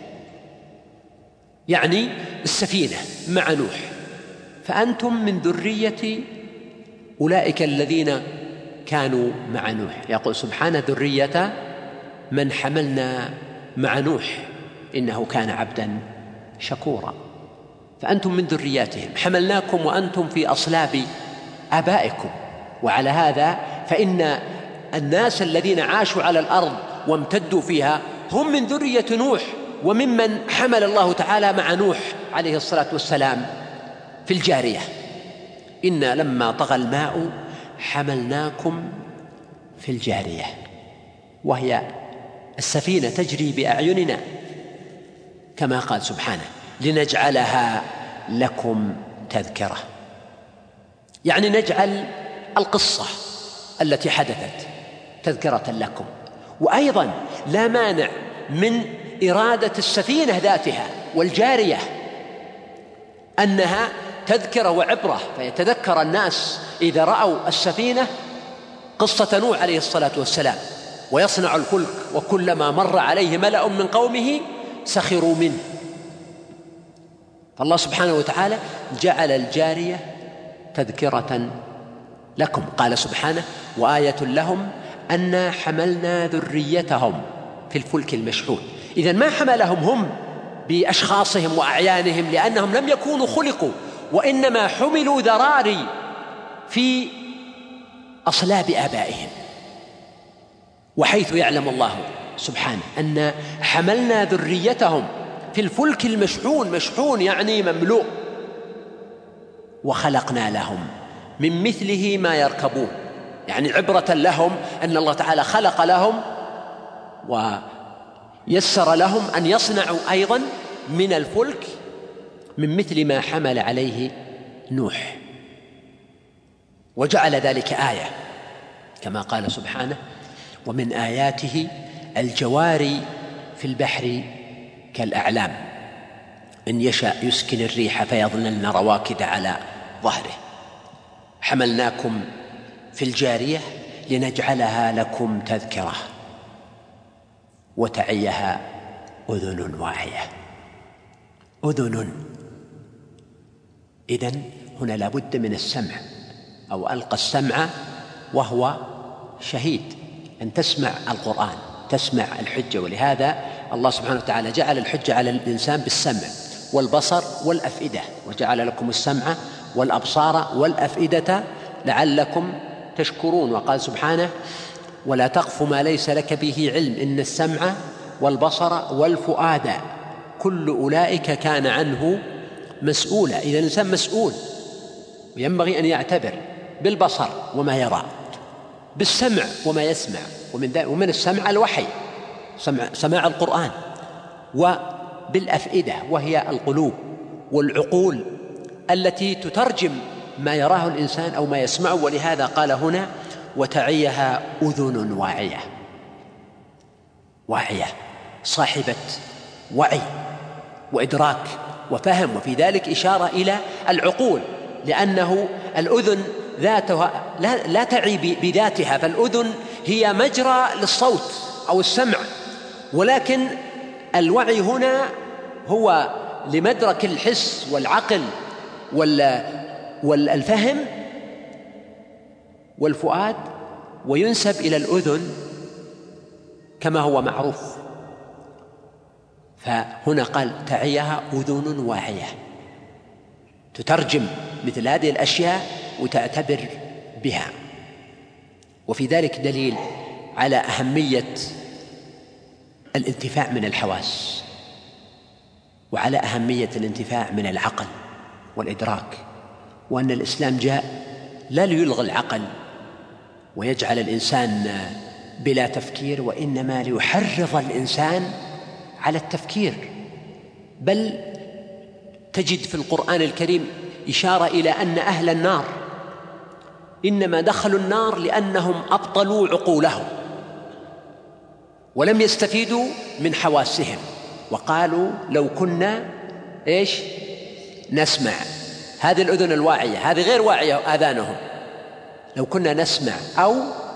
يعني السفينة مع نوح. فأنتم من ذرية أولئك الذين كانوا مع نوح. يقول سبحانه: ذرية من حملنا مع نوح إنه كان عبدا شكورا. فأنتم من ذرياتهم، حملناكم وأنتم في أصلاب آبائكم. وعلى هذا فإن الناس الذين عاشوا على الأرض وامتدوا فيها هم من ذرية نوح، وممن حمل الله تعالى مع نوح عليه الصلاة والسلام في الجارية. إنا لما طغى الماء حملناكم في الجارية، وهي السفينة تجري بأعيننا كما قال سبحانه: لنجعلها لكم تذكرة، يعني نجعل القصة التي حدثت تذكرة لكم. وأيضا لا مانع من إرادة السفينة ذاتها والجارية أنها تذكرة وعبرة، فيتذكر الناس إذا رأوا السفينة قصة نوح عليه الصلاة والسلام ويصنع الفلك، وكلما مر عليه ملأ من قومه سخروا منه. فالله سبحانه وتعالى جعل الجارية تذكرة لكم. قال سبحانه: وآية لهم أنا حملنا ذريتهم في الفلك المشحون. إذن ما حملهم هم بأشخاصهم وأعيانهم لأنهم لم يكونوا خلقوا، وإنما حملوا ذراري في أصلاب آبائهم. وحيث يعلم الله سبحانه أن حملنا ذريتهم في الفلك المشحون، مشحون يعني مملوء، وخلقنا لهم من مثله ما يركبون، يعني عبرة لهم أن الله تعالى خلق لهم ويسر لهم أن يصنعوا أيضا من الفلك من مثل ما حمل عليه نوح، وجعل ذلك آية كما قال سبحانه: ومن آياته الجواري في البحر كالأعلام إن يشأ يسكن الريح فيظللن رواكد على ظهره حملناكم في الجارية لنجعلها لكم تذكرة وتعيها أذن واعية. أذن، إذن هنا لابد من السمع، أو ألقى السمع وهو شهيد، أن تسمع القرآن، تسمع الحجة. ولهذا الله سبحانه وتعالى جعل الحجة على الإنسان بالسمع والبصر والأفئدة، وجعل لكم السمع والأبصار والأفئدة لعلكم تشكرون. وقال سبحانه: ولا تقف ما ليس لك به علم إن السمع والبصر والفؤاد كل أولئك كان عنه مسؤولا. إذا الإنسان مسؤول، وينبغي أن يعتبر بالبصر وما يرى، بالسمع وما يسمع، ومن السمع الوحي، سماع القرآن، وبالأفئدة وهي القلوب والعقول التي تترجم ما يراه الإنسان أو ما يسمعه. ولهذا قال هنا: وتعيها أذن واعية، واعية صاحبة وعي وإدراك وفهم، وفي ذلك إشارة إلى العقول، لأنه الأذن ذاتها لا تعي بذاتها، فالأذن هي مجرى للصوت أو السمع، ولكن الوعي هنا هو لمدرك الحس والعقل والفهم والفؤاد، وينسب إلى الأذن كما هو معروف. فهنا قال: تعيها أذن واعية، تترجم مثل هذه الأشياء وتعتبر بها. وفي ذلك دليل على أهمية الانتفاع من الحواس، وعلى أهمية الانتفاع من العقل والإدراك، وأن الإسلام جاء لا ليلغي العقل ويجعل الإنسان بلا تفكير، وإنما ليحرض الإنسان على التفكير. بل تجد في القرآن الكريم إشارة إلى أن أهل النار إنما دخلوا النار لأنهم أبطلوا عقولهم ولم يستفيدوا من حواسهم، وقالوا: لو كنا نسمع. هذه الأذن الواعية، هذه غير واعية آذانهم. لو كنا نسمع أو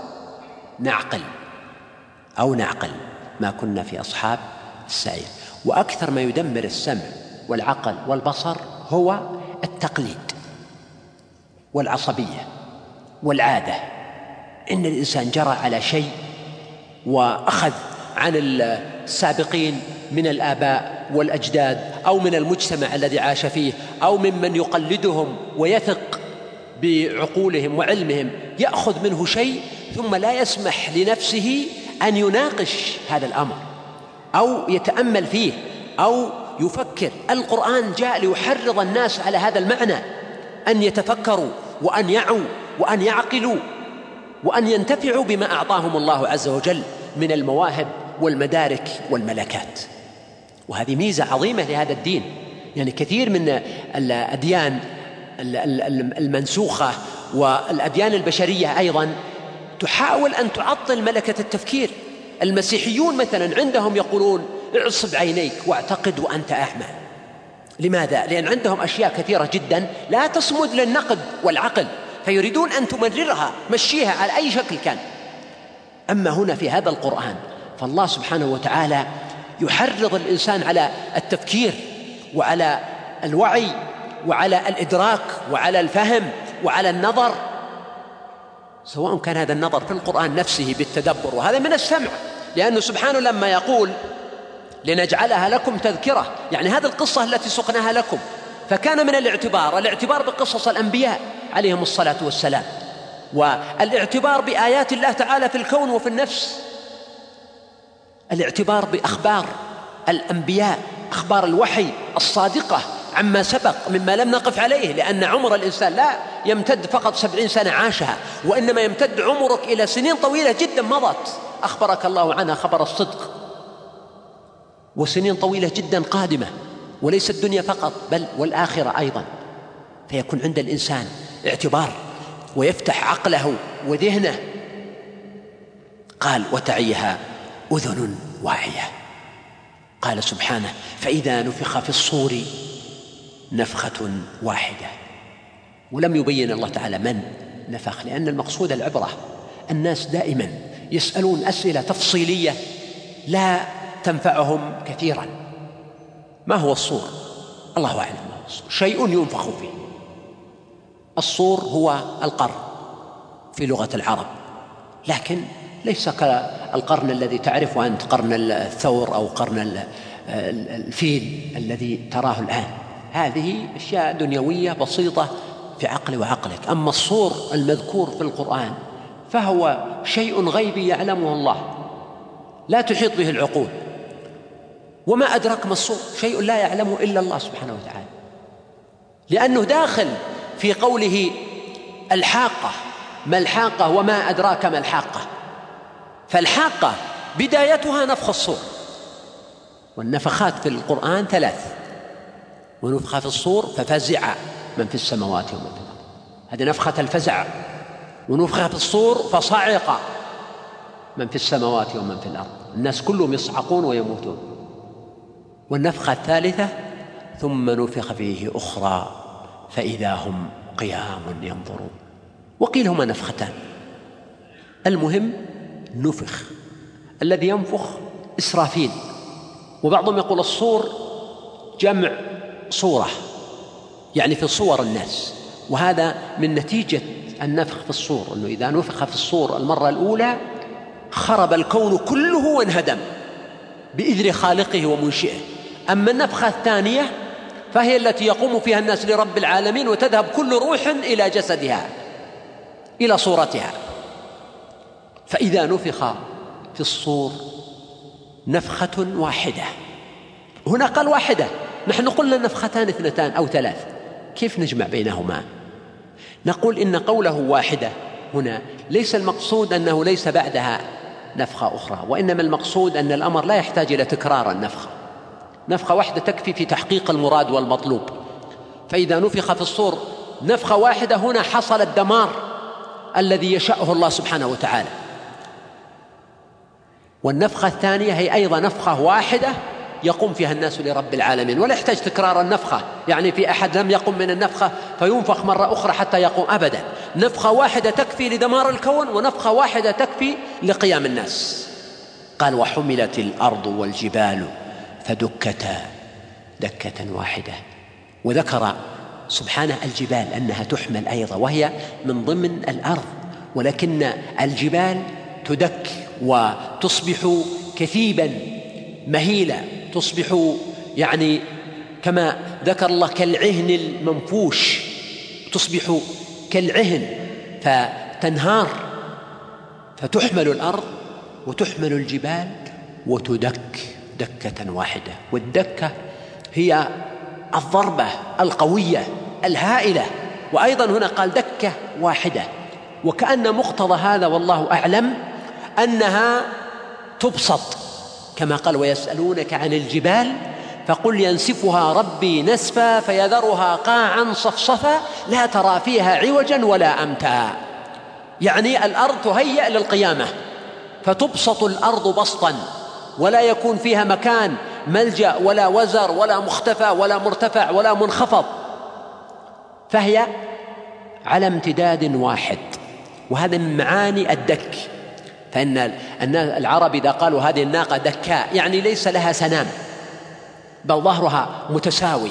نعقل ما كنا في أصحاب السعير. وأكثر ما يدمر السمع والعقل والبصر هو التقليد والعصبية والعادة. إن الإنسان جرى على شيء وأخذ عن السابقين من الآباء والأجداد أو من المجتمع الذي عاش فيه أو ممن يقلدهم ويثق بعقولهم وعلمهم، يأخذ منه شيء ثم لا يسمح لنفسه أن يناقش هذا الأمر أو يتأمل فيه أو يفكر. القرآن جاء ليحرض الناس على هذا المعنى، أن يتفكروا وأن يعوا وأن يعقلوا وأن ينتفعوا بما أعطاهم الله عز وجل من المواهب والمدارك والملكات. وهذه ميزة عظيمة لهذا الدين. يعني كثير من الأديان المنسوخة والأديان البشرية أيضا تحاول أن تعطل ملكة التفكير. المسيحيون مثلا عندهم يقولون: اعصب عينيك واعتقد وأنت أعمى. لماذا؟ لأن عندهم أشياء كثيرة جدا لا تصمد للنقد والعقل، فيريدون أن تمررها، مشيها على أي شكل كان. أما هنا في هذا القرآن فالله سبحانه وتعالى يحرض الإنسان على التفكير وعلى الوعي وعلى الإدراك وعلى الفهم وعلى النظر، سواء كان هذا النظر في القرآن نفسه بالتدبر، وهذا من السمع، لأنه سبحانه لما يقول: لنجعلها لكم تذكرة، يعني هذه القصة التي سقناها لكم. فكان من الاعتبار بقصص الأنبياء عليهم الصلاة والسلام، والاعتبار بآيات الله تعالى في الكون وفي النفس، الاعتبار بأخبار الأنبياء، أخبار الوحي الصادقة عما سبق مما لم نقف عليه، لأن عمر الإنسان لا يمتد فقط 70 سنة عاشها، وإنما يمتد عمرك إلى سنين طويلة جدا مضت أخبرك الله عنها خبر الصدق، وسنين طويلة جدا قادمة، وليس الدنيا فقط بل والآخرة أيضا. فيكون عند الإنسان اعتبار ويفتح عقله وذهنه. قال وتعيها أذن واعية. قال سبحانه فإذا نفخ في الصور نفخة واحدة، ولم يبين الله تعالى من نفخ، لأن المقصود العبرة. الناس دائما يسألون أسئلة تفصيلية لا تنفعهم كثيرا. ما هو الصور؟ الله أعلم ما هو الصور. شيء ينفخ فيه. الصور هو القرن في لغة العرب، لكن ليس كالقرن الذي تعرفه أنت، قرن الثور أو قرن الفيل الذي تراه الآن. هذه أشياء دنيوية بسيطة في عقلي وعقلك. أما الصور المذكور في القرآن فهو شيء غيبي يعلمه الله، لا تحيط به العقول. وما أدرك ما الصور؟ شيء لا يعلمه إلا الله سبحانه وتعالى، لأنه داخل في قوله الحاقة. ما الحاقة وما أدراك ما الحاقة؟ فالحاقة بدايتها نفخ الصور، والنفخات في القرآن 3: ونفخ في الصور ففزع من في السماوات ومن في الأرض، هذه نفخة الفزع. ونفخ في الصور فصعق من في السماوات ومن في الأرض، الناس كلهم يصعقون ويموتون. والنفخة الثالثة ثم نفخ فيه أخرى فإذا هم قيام ينظرون. وقيل هما نفختان. المهم نفخ. الذي ينفخ إسرافيل، وبعضهم يقول الصور جمع صورة، يعني في صور الناس، وهذا من نتيجة النفخ في الصور، أنه إذا نفخ في الصور المرة الأولى خرب الكون كله وانهدم بإذن خالقه ومنشئه. أما النفخة الثانية فهي التي يقوم فيها الناس لرب العالمين، وتذهب كل روح إلى جسدها إلى صورتها. فإذا نفخ في الصور نفخة واحدة. هنا قال واحدة، نحن قلنا نفختان 2 أو 3، كيف نجمع بينهما؟ نقول إن قوله واحدة هنا ليس المقصود أنه ليس بعدها نفخة أخرى، وإنما المقصود أن الأمر لا يحتاج إلى تكرار النفخة. نفخة واحدة تكفي في تحقيق المراد والمطلوب. فإذا نفخ في الصور نفخة واحدة، هنا حصل الدمار الذي يشاءه الله سبحانه وتعالى. والنفخة الثانية هي أيضا نفخة واحدة يقوم فيها الناس لرب العالمين، ولا يحتاج تكرار النفخة، يعني في أحد لم يقم من النفخة فينفخ مرة أخرى حتى يقوم، أبدا. نفخة واحدة تكفي لدمار الكون، ونفخة واحدة تكفي لقيام الناس. قال وحملت الأرض والجبال فدكتا دكة واحدة. وذكر سبحانه الجبال أنها تحمل أيضا، وهي من ضمن الأرض، ولكن الجبال تدك وتصبح كثيبا مهيلا، تصبح يعني كما ذكر الله كالعهن المنفوش، تصبح كالعهن فتنهار. فتحمل الأرض وتحمل الجبال وتدك دكة واحدة. والدكة هي الضربة القوية الهائلة، وأيضا هنا قال دكة واحدة، وكأن مقتضى هذا والله أعلم أنها تبسط، كما قال ويسألونك عن الجبال فقل ينسفها ربي نسفا فيذرها قاعا صفصفا لا ترى فيها عوجا ولا أمتا. يعني الأرض تهيأ للقيامة، فتبسط الأرض بسطا، ولا يكون فيها مكان ملجأ ولا وزر ولا مختفى ولا مرتفع ولا منخفض، فهي على امتداد واحد. وهذا من معاني الدك. فإن العرب إذا قالوا هذه الناقة دكاء يعني ليس لها سنام، بل ظهرها متساوي.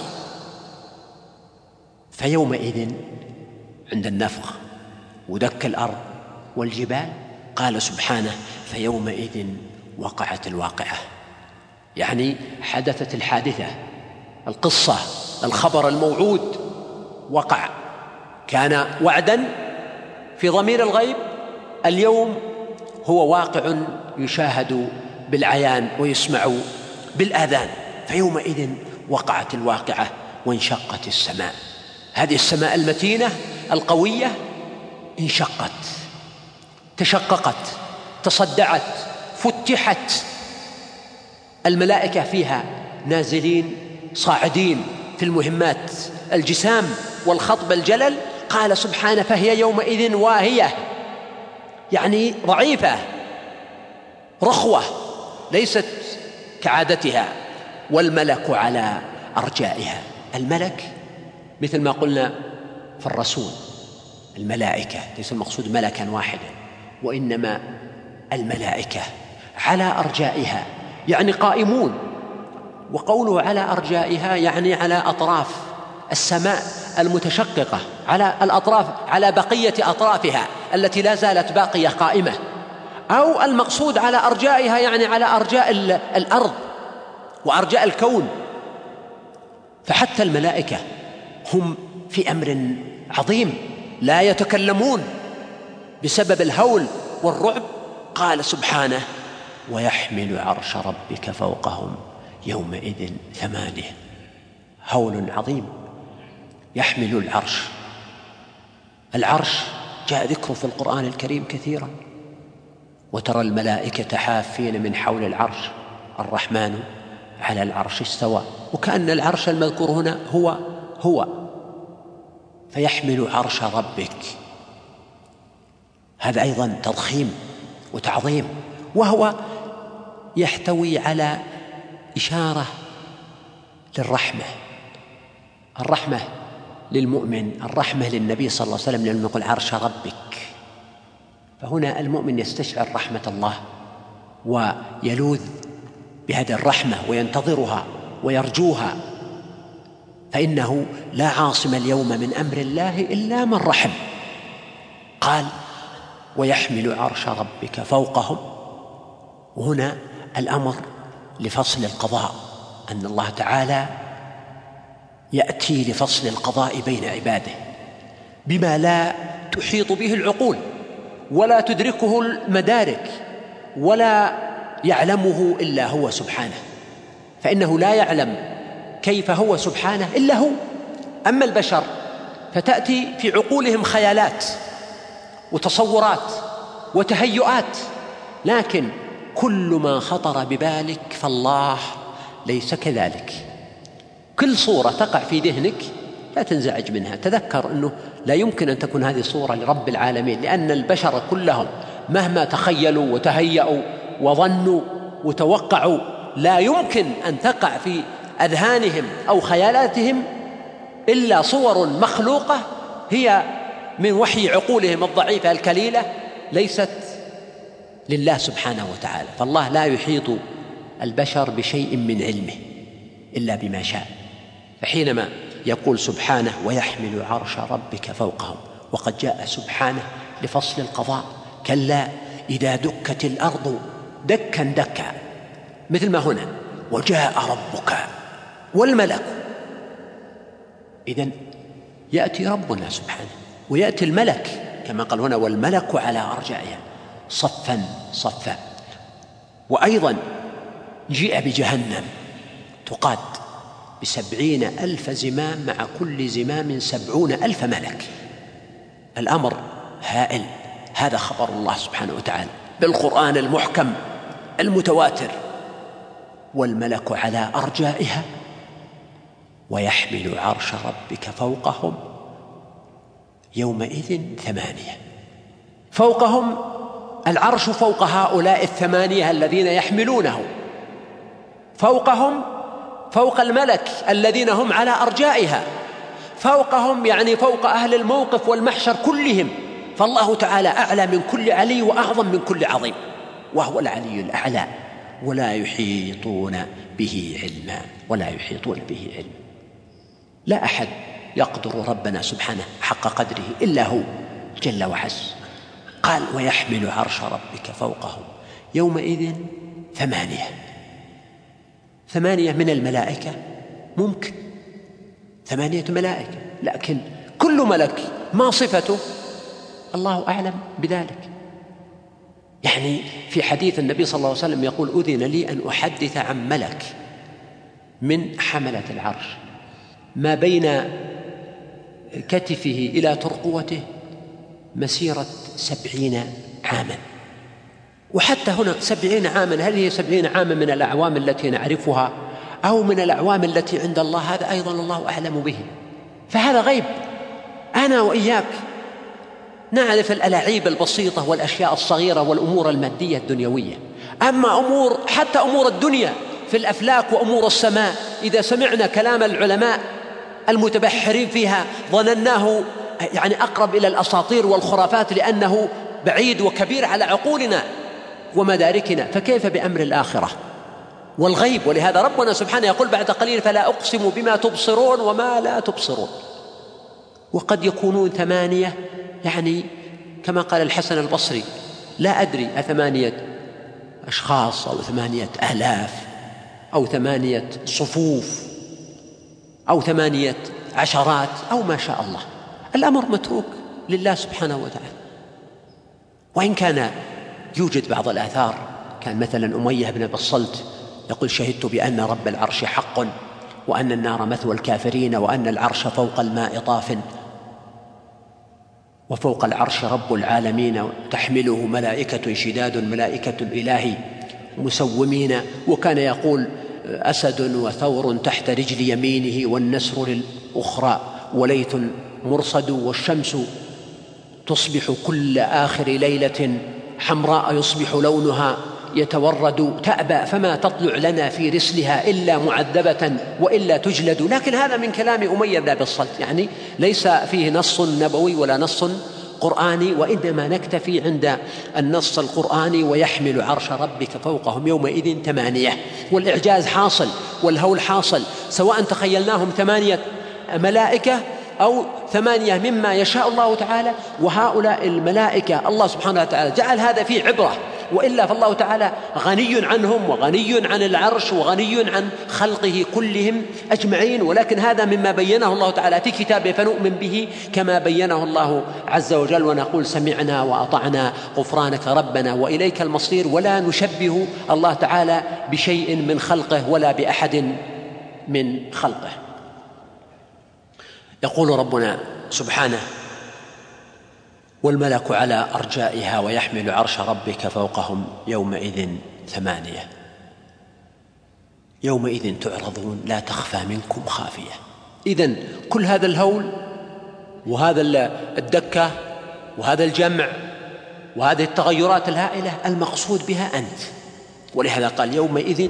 فيومئذ عند النفخ ودك الأرض والجبال قال سبحانه فيومئذ وقعت الواقعة، يعني حدثت الحادثة، القصة، الخبر الموعود وقع، كان وعدا في ضمير الغيب، اليوم هو واقع يشاهد بالعيان ويسمع بالآذان. فيومئذ وقعت الواقعة وانشقت السماء. هذه السماء المتينة القوية انشقت، تشققت، تصدعت، فتحت، الملائكة فيها نازلين صاعدين في المهمات، الجسام والخطب الجلل. قال سبحانه: فهي يومئذ واهية، يعني ضعيفة رخوة ليست كعادتها، والملك على أرجائها. الملك مثل ما قلنا في الرسول، الملائكة ليس المقصود ملكا واحدا، وإنما الملائكة على أرجائها يعني قائمون. وقوله على أرجائها يعني على أطراف السماء المتشققة، على الأطراف، على بقية أطرافها التي لا زالت باقية قائمة. أو المقصود على أرجائها يعني على أرجاء الأرض وأرجاء الكون. فحتى الملائكة هم في أمر عظيم، لا يتكلمون بسبب الهول والرعب. قال سبحانه: ويحمل عرش ربك فوقهم يومئذ 8. هول عظيم، يحمل العرش. العرش جاء ذكره في القرآن الكريم كثيرا: وترى الملائكة حافين من حول العرش الرحمن على العرش استوى. وكأن العرش المذكور هنا هو فيحمل عرش ربك، هذا أيضا تضخيم وتعظيم، وهو يحتوي على إشارة للرحمة، الرحمة للمؤمن، الرحمة للنبي صلى الله عليه وسلم، لأنه يقول عرش ربك. فهنا المؤمن يستشعر رحمة الله ويلوذ بهذه الرحمة وينتظرها ويرجوها، فإنه لا عاصم اليوم من أمر الله إلا من رحم. قال: ويحمل عرش ربك فوقهم. وهنا الأمر لفصل القضاء، أن الله تعالى يأتي لفصل القضاء بين عباده بما لا تحيط به العقول ولا تدركه المدارك ولا يعلمه إلا هو سبحانه، فإنه لا يعلم كيف هو سبحانه إلا هو. أما البشر فتأتي في عقولهم خيالات وتصورات وتهيؤات، لكن كل ما خطر ببالك فالله ليس كذلك. كل صورة تقع في ذهنك لا تنزعج منها، تذكر أنه لا يمكن أن تكون هذه صورة لرب العالمين، لأن البشر كلهم مهما تخيلوا وتهيأوا وظنوا وتوقعوا لا يمكن أن تقع في أذهانهم أو خيالاتهم إلا صور مخلوقة هي من وحي عقولهم الضعيفة الكليلة، ليست لله سبحانه وتعالى. فالله لا يحيط البشر بشيء من علمه إلا بما شاء. فحينما يقول سبحانه: ويحمل عرش ربك فوقهم، وقد جاء سبحانه لفصل القضاء: كلا إذا دكت الأرض دكا دكا، مثل ما هنا: وجاء ربك والملك. إذن يأتي ربنا سبحانه ويأتي الملك كما قال هنا: والملك على أرجائها صفا صفا. وأيضا جيء بجهنم تقاد ب70,000 زمام، مع كل زمام 70,000 ملك. الأمر هائل. هذا خبر الله سبحانه وتعالى بالقرآن المحكم المتواتر: والملك على أرجائها ويحمل عرش ربك فوقهم يومئذ 8. فوقهم العرش، فوق هؤلاء 8 الذين يحملونه، فوقهم فوق الملك الذين هم على أرجائها، فوقهم يعني فوق أهل الموقف والمحشر كلهم. فالله تعالى أعلى من كل علي وأعظم من كل عظيم، وهو العلي الأعلى، ولا يحيطون به علما، ولا يحيطون به علما. لا أحد يقدر ربنا سبحانه حق قدره إلا هو جل وعز. قال: ويحمل عرش ربك فوقهم يومئذ 8. 8 من الملائكة ممكن 8 ملائكة، لكن كل ملك ما صفته الله أعلم بذلك. يعني في حديث النبي صلى الله عليه وسلم يقول: أذن لي أن أحدث عن ملك من حملة العرش ما بين كتفه إلى ترقوته مسيرة 70 عاما. وحتى هنا 70 عاما، هل هي 70 عاما من الأعوام التي نعرفها أو من الأعوام التي عند الله؟ هذا أيضا الله أعلم به، فهذا غيب. أنا وإياك نعرف الألاعيب البسيطة والأشياء الصغيرة والأمور المادية الدنيوية، أما حتى أمور الدنيا في الأفلاك وأمور السماء، إذا سمعنا كلام العلماء المتبحرين فيها ظنناه يعني أقرب إلى الأساطير والخرافات لأنه بعيد وكبير على عقولنا ومداركنا، فكيف بأمر الآخرة والغيب؟ ولهذا ربنا سبحانه يقول بعد قليل: فلا أقسم بما تبصرون وما لا تبصرون. وقد يكونون 8، يعني كما قال الحسن البصري: لا أدري 8 أشخاص أو 8,000 أو 8 صفوف أو 8 عشرات أو ما شاء الله، الأمر متروك لله سبحانه وتعالى. وإن كان يوجد بعض الآثار، كان مثلا أمية بن أبي الصلت يقول: شهدت بأن رب العرش حق، وأن النار مثوى الكافرين، وأن العرش فوق الماء طاف، وفوق العرش رب العالمين، تحمله ملائكة شداد ملائكة الإله مسومين. وكان يقول: أسد وثور تحت رجل يمينه، والنسر للأخرى، وليث مرصد، والشمس تصبح كل آخر ليلة حمراء يصبح لونها يتورد، تأبى فما تطلع لنا في رسلها إلا معذبة وإلا تجلد. لكن هذا من كلام أمية بن أبي الصلت، يعني ليس فيه نص نبوي ولا نص قرآني، وإنما نكتفي عند النص القرآني: ويحمل عرش ربك فوقهم يومئذ 8. والإعجاز حاصل والهول حاصل، سواء تخيلناهم 8 ملائكة أو 8 مما يشاء الله تعالى. وهؤلاء الملائكة الله سبحانه وتعالى جعل هذا فيه عبرة، وإلا فالله تعالى غني عنهم وغني عن العرش وغني عن خلقه كلهم أجمعين. ولكن هذا مما بينه الله تعالى في كتابه، فنؤمن به كما بينه الله عز وجل، ونقول: سمعنا وأطعنا غفرانك ربنا وإليك المصير. ولا نشبه الله تعالى بشيء من خلقه ولا بأحد من خلقه. يقول ربنا سبحانه: والملك على أرجائها ويحمل عرش ربك فوقهم يومئذ 8. يومئذ تعرضون لا تخفى منكم خافية. إذن كل هذا الهول وهذا الدكة وهذا الجمع وهذه التغيرات الهائلة المقصود بها أنت. ولهذا قال: يومئذ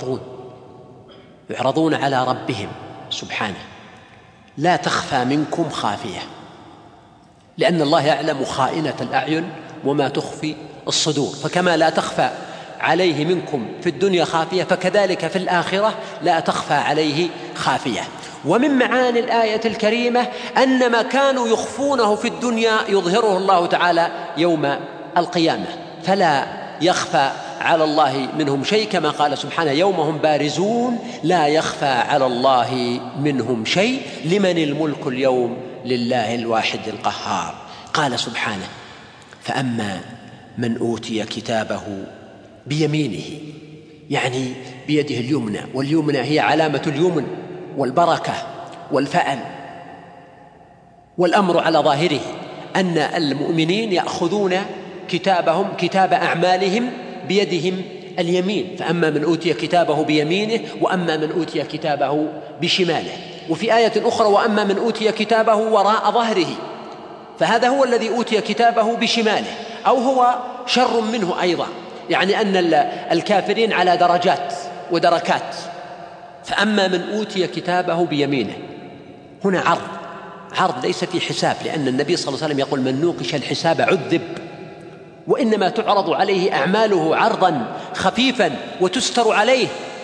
يعرضون على ربهم سبحانه لا تخفى منكم خافية، لأن الله يعلم خائنة الأعين وما تخفي الصدور. فكما لا تخفى عليه منكم في الدنيا خافية، فكذلك في الآخرة لا تخفى عليه خافية. ومن معاني الآية الكريمة أن ما كانوا يخفونه في الدنيا يظهره الله تعالى يوم القيامة، فلا يخفى على الله منهم شيء، كما قال سبحانه: يوم هم بارزون لا يخفى على الله منهم شيء، لمن الملك اليوم لله الواحد القهار. قال سبحانه: فأما من أوتي كتابه بيمينه، يعني بيده اليمنى، واليمنى هي علامة اليمن والبركة والفأل، والأمر على ظاهره أن المؤمنين يأخذون كتابهم كتاب أعمالهم بيدهم اليمين. فأما من أوتي كتابه بيمينه، وأما من أوتي كتابه بشماله. وفي آية أخرى: وأما من أوتي كتابه وراء ظهره، فهذا هو الذي أوتي كتابه بشماله، أو هو شر منه أيضا، يعني أن الكافرين على درجات ودركات. فأما من أوتي كتابه بيمينه، هنا عرض ليس في حساب، لأن النبي صلى الله عليه وسلم يقول: من نوقش الحساب عذب. وإنما تعرض عليه أعماله عرضا خفيفا وتستر عليه،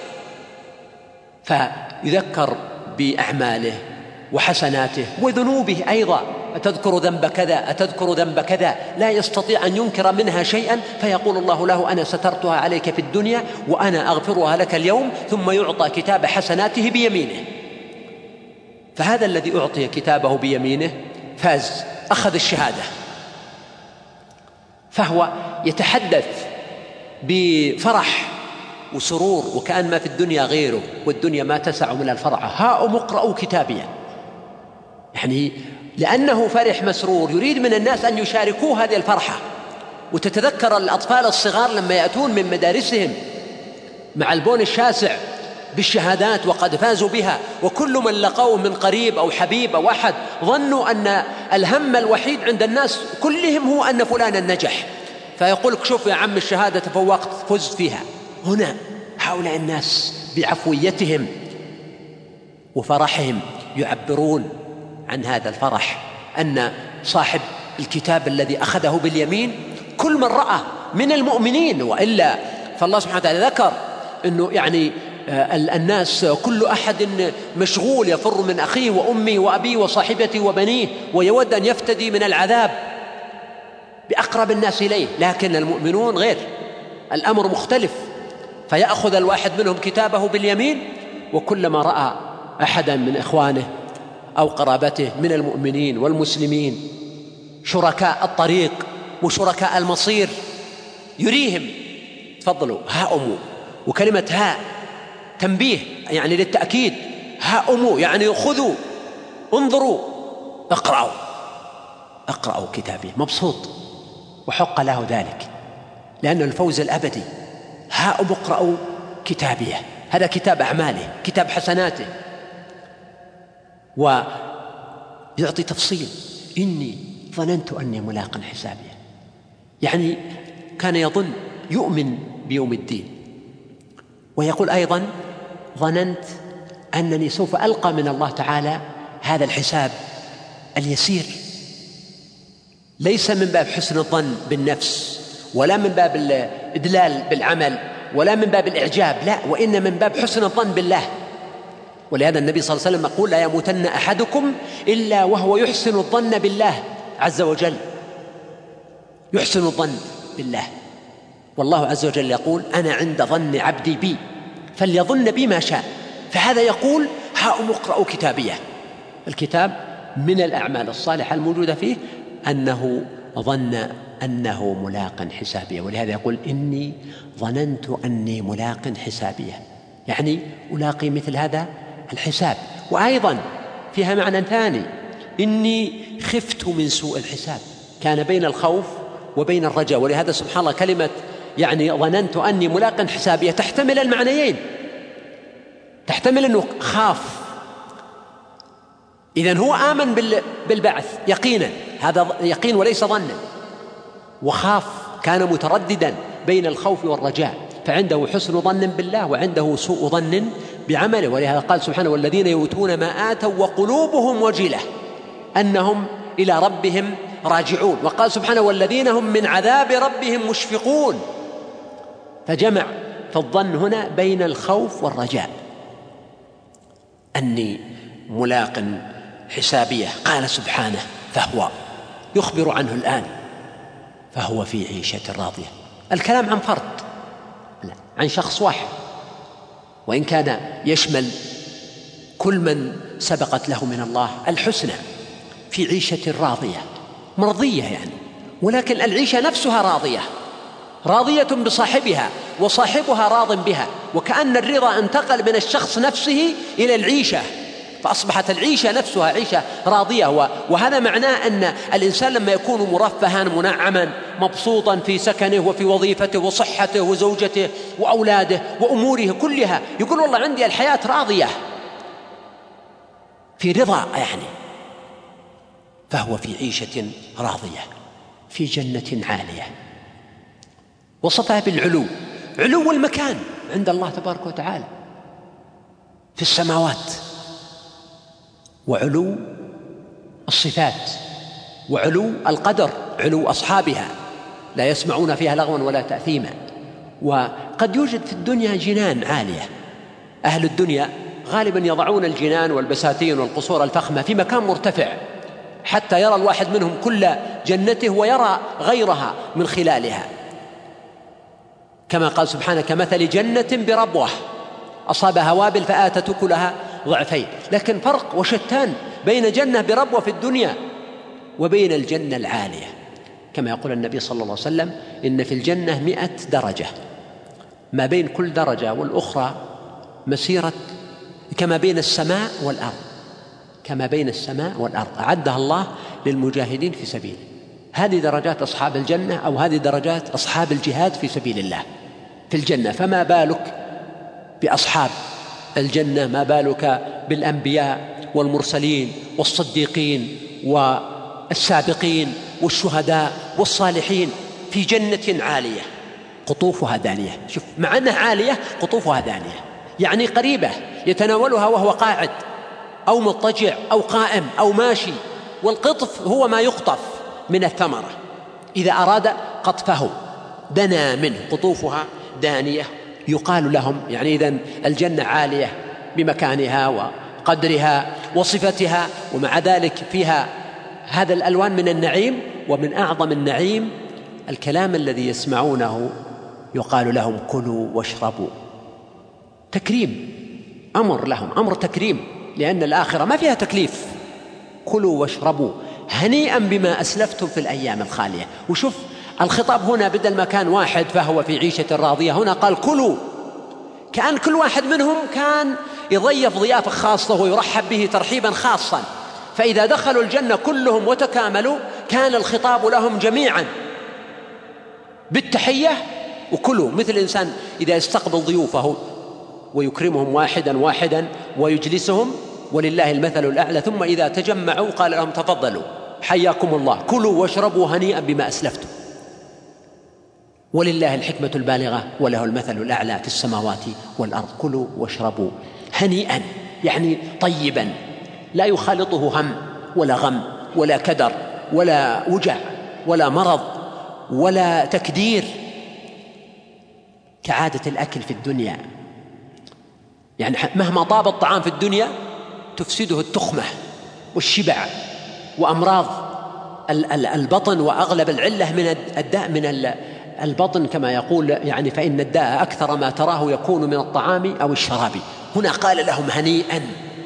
فيذكر بأعماله وحسناته وذنوبه أيضا. أتذكر ذنب كذا، أتذكر ذنب كذا، لا يستطيع أن ينكر منها شيئا، فيقول الله له: أنا سترتها عليك في الدنيا وأنا أغفرها لك اليوم. ثم يعطى كتاب حسناته بيمينه. فهذا الذي أعطي كتابه بيمينه فاز، أخذ الشهادة، فهو يتحدث بفرح وسرور وكأن ما في الدنيا غيره، والدنيا ما تسع من الفرحة. هاؤم اقرأوا كتابيا، يعني لأنه فرح مسرور يريد من الناس أن يشاركوه هذه الفرحة. وتتذكر الأطفال الصغار لما يأتون من مدارسهم مع البون الشاسع بالشهادات وقد فازوا بها، وكل من لقوه من قريب أو حبيب أو أحد ظنوا أن الهم الوحيد عند الناس كلهم هو أن فلانا نجح، فيقول لك شوف يا عم الشهادة تفوقت فزت فيها. هنا هؤلاء الناس بعفويتهم وفرحهم يعبرون عن هذا الفرح، أن صاحب الكتاب الذي أخذه باليمين كل من رأى من المؤمنين، وإلا فالله سبحانه وتعالى ذكر أنه يعني الناس كل أحد مشغول يفر من أخيه وأمه وأبيه وصاحبته وبنيه ويود أن يفتدي من العذاب بأقرب الناس إليه، لكن المؤمنون غير، الأمر مختلف. فيأخذ الواحد منهم كتابه باليمين، وكلما رأى أحدا من إخوانه أو قرابته من المؤمنين والمسلمين شركاء الطريق وشركاء المصير يريهم تفضلوا هاؤموا. وكلمة هاء تنبيه يعني للتأكيد، هاؤموا يعني خذوا انظروا اقرأوا كتابي، مبسوط وحق له ذلك لأن الفوز الأبدي. هاؤموا اقرأوا كتابيه، هذا كتاب أعماله كتاب حسناته. ويعطي تفصيل، إني ظننت أني ملاق حسابيه، يعني كان يظن يؤمن بيوم الدين، ويقول أيضا ظننت أنني سوف ألقى من الله تعالى هذا الحساب اليسير، ليس من باب حسن الظن بالنفس ولا من باب الإدلال بالعمل ولا من باب الإعجاب، لا، وإن من باب حسن الظن بالله. ولهذا النبي صلى الله عليه وسلم يقول لا يموتن أحدكم إلا وهو يحسن الظن بالله عز وجل، يحسن الظن بالله. والله عز وجل يقول أنا عند ظن عبدي بي فليظن بي ما شاء. فهذا يقول هاؤم اقرأوا كتابيه، الكتاب من الأعمال الصالحة الموجودة فيه أنه ظن أنه ملاق حسابيه، ولهذا يقول إني ظننت أني ملاق حسابيه، يعني ألاقي مثل هذا الحساب. وأيضا فيها معنى ثاني، إني خفت من سوء الحساب، كان بين الخوف وبين الرجاء. ولهذا سبحان الله كلمة يعني ظننت أني ملاق حسابيه تحتمل المعنيين، تحتمل أنه خاف، إذن هو آمن بالبعث يقينا، هذا يقين وليس ظنا، وخاف كان مترددا بين الخوف والرجاء، فعنده حسن ظن بالله وعنده سوء ظن بعمله. ولهذا قال سبحانه والذين يؤتون ما آتوا وقلوبهم وجلة أنهم إلى ربهم راجعون. وقال سبحانه والذين هم من عذاب ربهم مشفقون، فجمع في الظن هنا بين الخوف والرجاء. أني ملاق حسابيه، قال سبحانه فهو يخبر عنه الآن فهو في عيشة راضية. الكلام عن فرد، لا، عن شخص واحد، وإن كان يشمل كل من سبقت له من الله الحسنى، في عيشة راضية مرضية يعني، ولكن العيشة نفسها راضية بصاحبها وصاحبها راض بها، وكأن الرضا انتقل من الشخص نفسه إلى العيشة، فأصبحت العيشة نفسها عيشة راضية. وهذا معناه أن الإنسان لما يكون مرفها منعما مبسوطا في سكنه وفي وظيفته وصحته وزوجته وأولاده وأموره كلها، يقول والله عندي الحياة راضية في رضا يعني، فهو في عيشة راضية في جنة عالية. وصفها بالعلو، علو المكان عند الله تبارك وتعالى في السماوات، وعلو الصفات، وعلو القدر، علو أصحابها لا يسمعون فيها لغوا ولا تأثيما. وقد يوجد في الدنيا جنان عالية، أهل الدنيا غالبا يضعون الجنان والبساتين والقصور الفخمة في مكان مرتفع حتى يرى الواحد منهم كل جنته ويرى غيرها من خلالها، كما قال سبحانه كمثل جنة بربوة أصابها وابل فآتت أكلها ضعفين. لكن فرق وشتان بين جنة بربوة في الدنيا وبين الجنة العالية، كما يقول النبي صلى الله عليه وسلم إن في الجنة 100 درجة، ما بين كل درجة والأخرى مسيرة كما بين السماء والأرض، كما بين السماء والأرض أعدها الله للمجاهدين في سبيله. هذه درجات أصحاب الجنة، أو هذه درجات أصحاب الجهاد في سبيل الله في الجنة. فما بالك بأصحاب الجنة، ما بالك بالأنبياء والمرسلين والصديقين والسابقين والشهداء والصالحين في جنة عالية قطوفها دانية. شوف، مع أنها عالية قطوفها دانية، يعني قريبة يتناولها وهو قاعد أو مضطجع أو قائم أو ماشي. والقطف هو ما يقطف من الثمرة، إذا أراد قطفه دنا منه. قطوفها دانية يقال لهم، يعني إذن الجنة عالية بمكانها وقدرها وصفتها، ومع ذلك فيها هذا الألوان من النعيم. ومن أعظم النعيم الكلام الذي يسمعونه يقال لهم كلوا واشربوا. تكريم، أمر لهم، أمر تكريم، لأن الآخرة ما فيها تكليف. كلوا واشربوا هنيئا بما أسلفتم في الأيام الخالية. وشوف الخطاب هنا بدل ما كان واحد فهو في عيشة راضية، هنا قال كلوا، كأن كل واحد منهم كان يضيف ضيافة خاصة ويرحب به ترحيبا خاصا. فإذا دخلوا الجنة كلهم وتكاملوا كان الخطاب لهم جميعا بالتحية وكلوا، مثل الإنسان إذا يستقبل ضيوفه ويكرمهم واحدا واحدا ويجلسهم، ولله المثل الأعلى، ثم إذا تجمعوا قال لهم تفضلوا حياكم الله، كلوا واشربوا هنيئا بما أسلفتم، ولله الحكمة البالغة وله المثل الأعلى في السماوات والأرض. كلوا واشربوا هنيئا، يعني طيبا، لا يخالطه هم ولا غم ولا كدر ولا وجع ولا مرض ولا تكدير كعادة الأكل في الدنيا. يعني مهما طاب الطعام في الدنيا تفسده التخمة والشبع وأمراض البطن، وأغلب العلة من الداء من البطن كما يقول، يعني فإن الداء أكثر ما تراه يكون من الطعام أو الشراب. هنا قال لهم هنيئا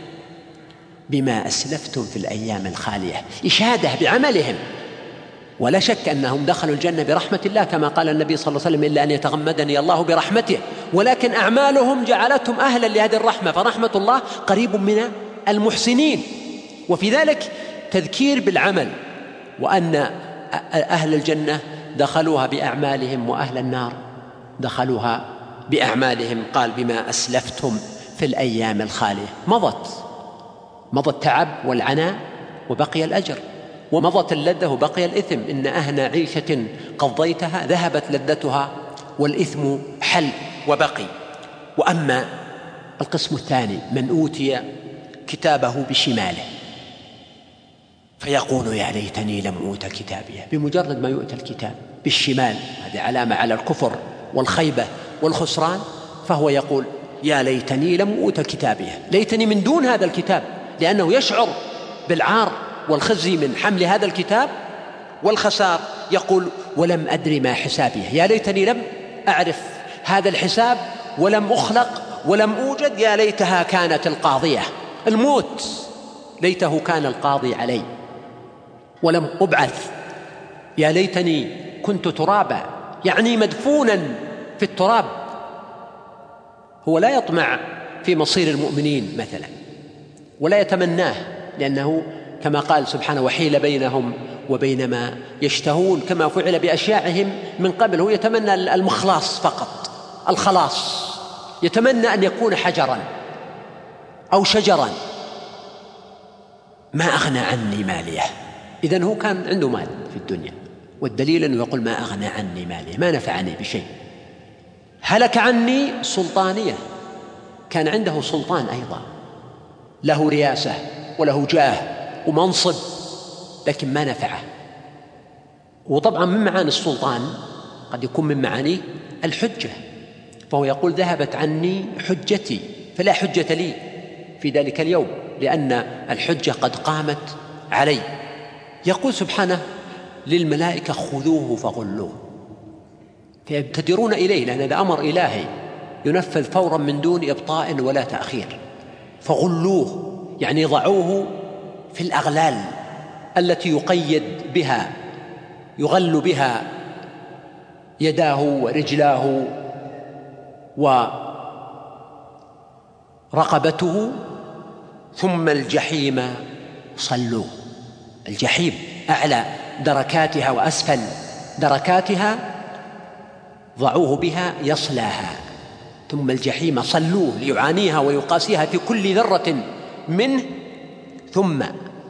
بما أسلفتم في الأيام الخالية، إشادة بعملهم. ولا شك أنهم دخلوا الجنة برحمة الله كما قال النبي صلى الله عليه وسلم إلا أن يتغمدني الله برحمته، ولكن أعمالهم جعلتهم أهلا لهذه الرحمة، فرحمة الله قريب من المحسنين. وفي ذلك تذكير بالعمل، وأن أهل الجنة دخلوها بأعمالهم وأهل النار دخلوها بأعمالهم. قال بما أسلفتم في الأيام الخالية، مضى التعب والعناء وبقي الأجر، ومضت اللذة وبقي الإثم. إن أهنى عيشة قضيتها ذهبت لذتها والإثم حل وبقي. وأما القسم الثاني من أوتي كتابه بشماله فيقول يا ليتني لم أوت كتابيه. بمجرد ما يؤتى الكتاب بالشمال، هذه علامة على الكفر والخيبة والخسران، فهو يقول يا ليتني لم أوت كتابيه، ليتني من دون هذا الكتاب، لأنه يشعر بالعار والخزي من حمل هذا الكتاب والخسار. يقول ولم أدري ما حسابيه، يا ليتني لم أعرف هذا الحساب ولم أخلق ولم أوجد، يا ليتها كانت القاضية، الموت ليته كان القاضي علي ولم أبعث، يا ليتني كنت ترابا، يعني مدفونا في التراب. هو لا يطمع في مصير المؤمنين مثلا ولا يتمناه، لأنه كما قال سبحانه وحيل بينهم وبين ما يشتهون، كما فعل بأشياعهم من قبل. هو يتمنى المخلاص فقط، الخلاص، يتمنى أن يكون حجرا أو شجرا. ما أغنى عني ماليه، إذن هو كان عنده مال في الدنيا، والدليل أنه يقول ما أغنى عني ماليه، ما نفعني بشيء. هلك عني سلطانية، كان عنده سلطان أيضا، له رياسة وله جاه ومنصب، لكن ما نفعه. وطبعا من معاني السلطان قد يكون من معانيه الحجة، فهو يقول ذهبت عني حجتي فلا حجة لي في ذلك اليوم، لأن الحجة قد قامت علي. يقول سبحانه للملائكة خذوه فغلوه، فيبتدرون إليه، لأن هذا أمر إلهي ينفذ فورا من دون إبطاء ولا تأخير. فغلوه يعني ضعوه في الأغلال التي يقيد بها، يغل بها يداه ورجلاه ورقبته، ثم الجحيم صلوه. الجحيم أعلى دركاتها وأسفل دركاتها، ضعوه بها يصلاها، ثم الجحيم صلوه ليعانيها ويقاسيها في كل ذرة منه، ثم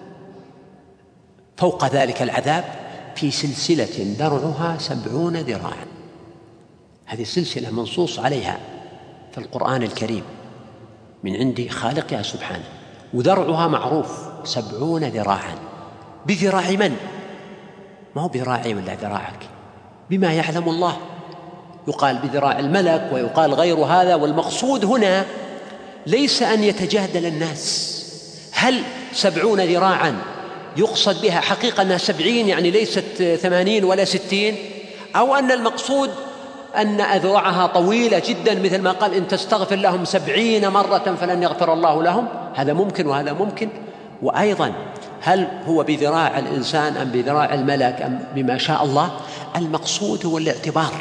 فوق ذلك العذاب في سلسلة درعها 70 ذراعا. هذه السلسلة منصوص عليها في القرآن الكريم من عند خالقها سبحانه، وذرعها معروف 70 ذراعا. بذراع من؟ ما هو بذراعي ولا ذراعك، بما يعلم الله. يقال بذراع الملك ويقال غير هذا، والمقصود هنا ليس أن يتجادل الناس هل 70 ذراعا يقصد بها حقيقة أنها 70 يعني ليست 80 ولا 60، أو أن المقصود أن أذرعها طويلة جدا مثل ما قال إن تستغفر لهم 70 مرة فلن يغفر الله لهم. هذا ممكن وهذا ممكن. وأيضا هل هو بذراع الإنسان أم بذراع الملك أم بما شاء الله؟ المقصود هو الاعتبار.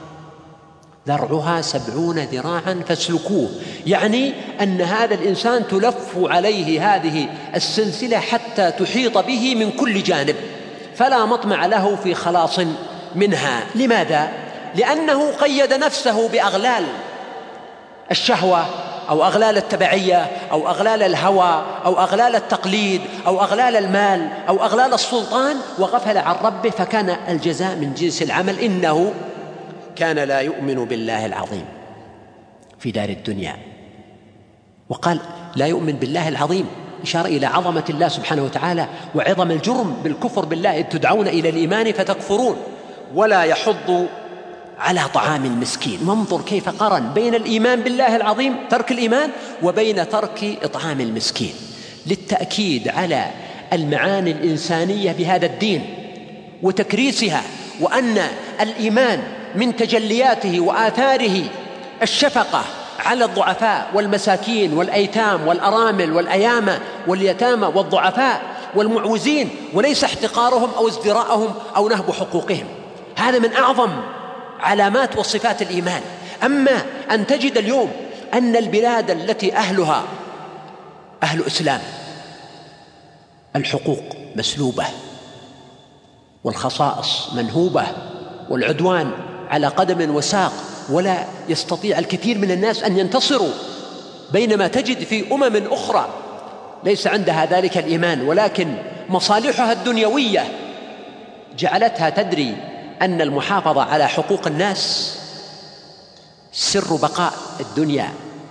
ذرعها 70 ذراعا فاسلكوه، يعني أن هذا الإنسان تلف عليه هذه السلسلة حتى تحيط به من كل جانب، فلا مطمع له في خلاص منها. لماذا؟ لأنه قيد نفسه بأغلال الشهوة أو أغلال التبعية أو أغلال الهوى أو أغلال التقليد أو أغلال المال أو أغلال السلطان، وغفل عن ربه، فكان الجزاء من جنس العمل. إنه كان لا يؤمن بالله العظيم في دار الدنيا. وقال لا يؤمن بالله العظيم، إشارة إلى عظمة الله سبحانه وتعالى وعظم الجرم بالكفر بالله، إذ تدعون إلى الإيمان فتكفرون. ولا يحض على طعام المسكين. وانظر كيف قرن بين الإيمان بالله العظيم، ترك الإيمان، وبين ترك إطعام المسكين، للتأكيد على المعاني الإنسانية بهذا الدين وتكريسها، وأن الإيمان من تجلياته وآثاره الشفقة على الضعفاء والمساكين والأيتام والأرامل والأيامى واليتامى والضعفاء والمعوزين، وليس احتقارهم أو ازدراءهم أو نهب حقوقهم. هذا من أعظم علامات وصفات الإيمان. أما أن تجد اليوم أن البلاد التي أهلها أهل إسلام الحقوق مسلوبة والخصائص منهوبة والعدوان على قدم وساق، ولا يستطيع الكثير من الناس أن ينتصروا، بينما تجد في أخرى ليس عندها ذلك الإيمان، ولكن مصالحها الدنيوية جعلتها تدري أن المحافظة على حقوق الناس سر بقاء الدنيا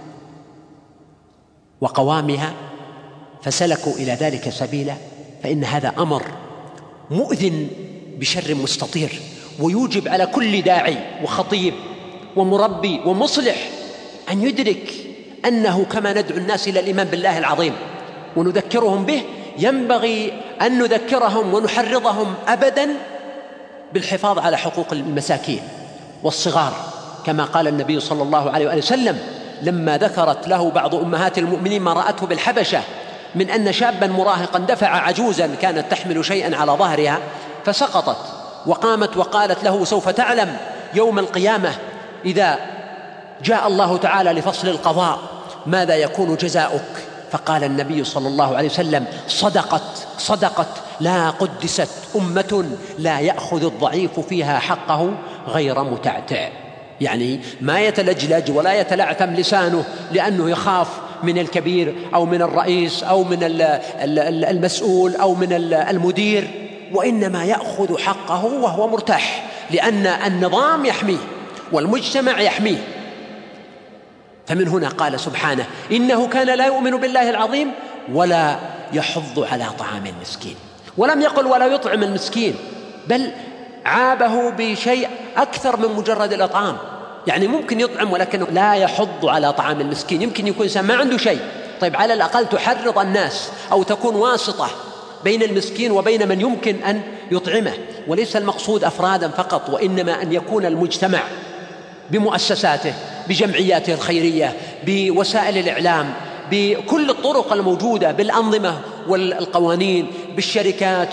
وقوامها، فسلكوا إلى ذلك سبيلا. فإن هذا أمر مؤذن بشر مستطير، ويوجب على كل داعي وخطيب ومربي ومصلح أن يدرك أنه كما ندعو الناس إلى الإيمان بالله العظيم ونذكرهم به، ينبغي أن نذكرهم ونحرضهم أبداً بالحفاظ على حقوق المساكين والصغار، كما قال النبي صلى الله عليه وآله وسلم لما ذكرت له بعض أمهات المؤمنين ما رأته بالحبشة من أن شاباً مراهقاً دفع عجوزاً كانت تحمل شيئاً على ظهرها فسقطت، وقامت وقالت له سوف تعلم يوم القيامة إذا جاء الله تعالى لفصل القضاء ماذا يكون جزاؤك. فقال النبي صلى الله عليه وسلم صدقت لا قدست أمة لا يأخذ الضعيف فيها حقه غير متعتع، يعني ما يتلجلج ولا يتلعثم لسانه لأنه يخاف من الكبير أو من الرئيس أو من المسؤول أو من المدير، وإنما يأخذ حقه وهو مرتاح، لأن النظام يحميه والمجتمع يحميه. فمن هنا قال سبحانه إنه كان لا يؤمن بالله العظيم ولا يحض على طعام المسكين. ولم يقل ولا يطعم المسكين، بل عابه بشيء أكثر من مجرد الإطعام. يعني ممكن يطعم ولكنه لا يحض على طعام المسكين. يمكن يكون إنسان ما عنده شيء، طيب على الأقل تحرض الناس أو تكون واسطة بين المسكين وبين من يمكن أن يطعمه. وليس المقصود أفرادا فقط، وإنما أن يكون المجتمع بمؤسساته بجمعياته الخيرية بوسائل الإعلام بكل الطرق الموجودة بالأنظمة والقوانين بالشركات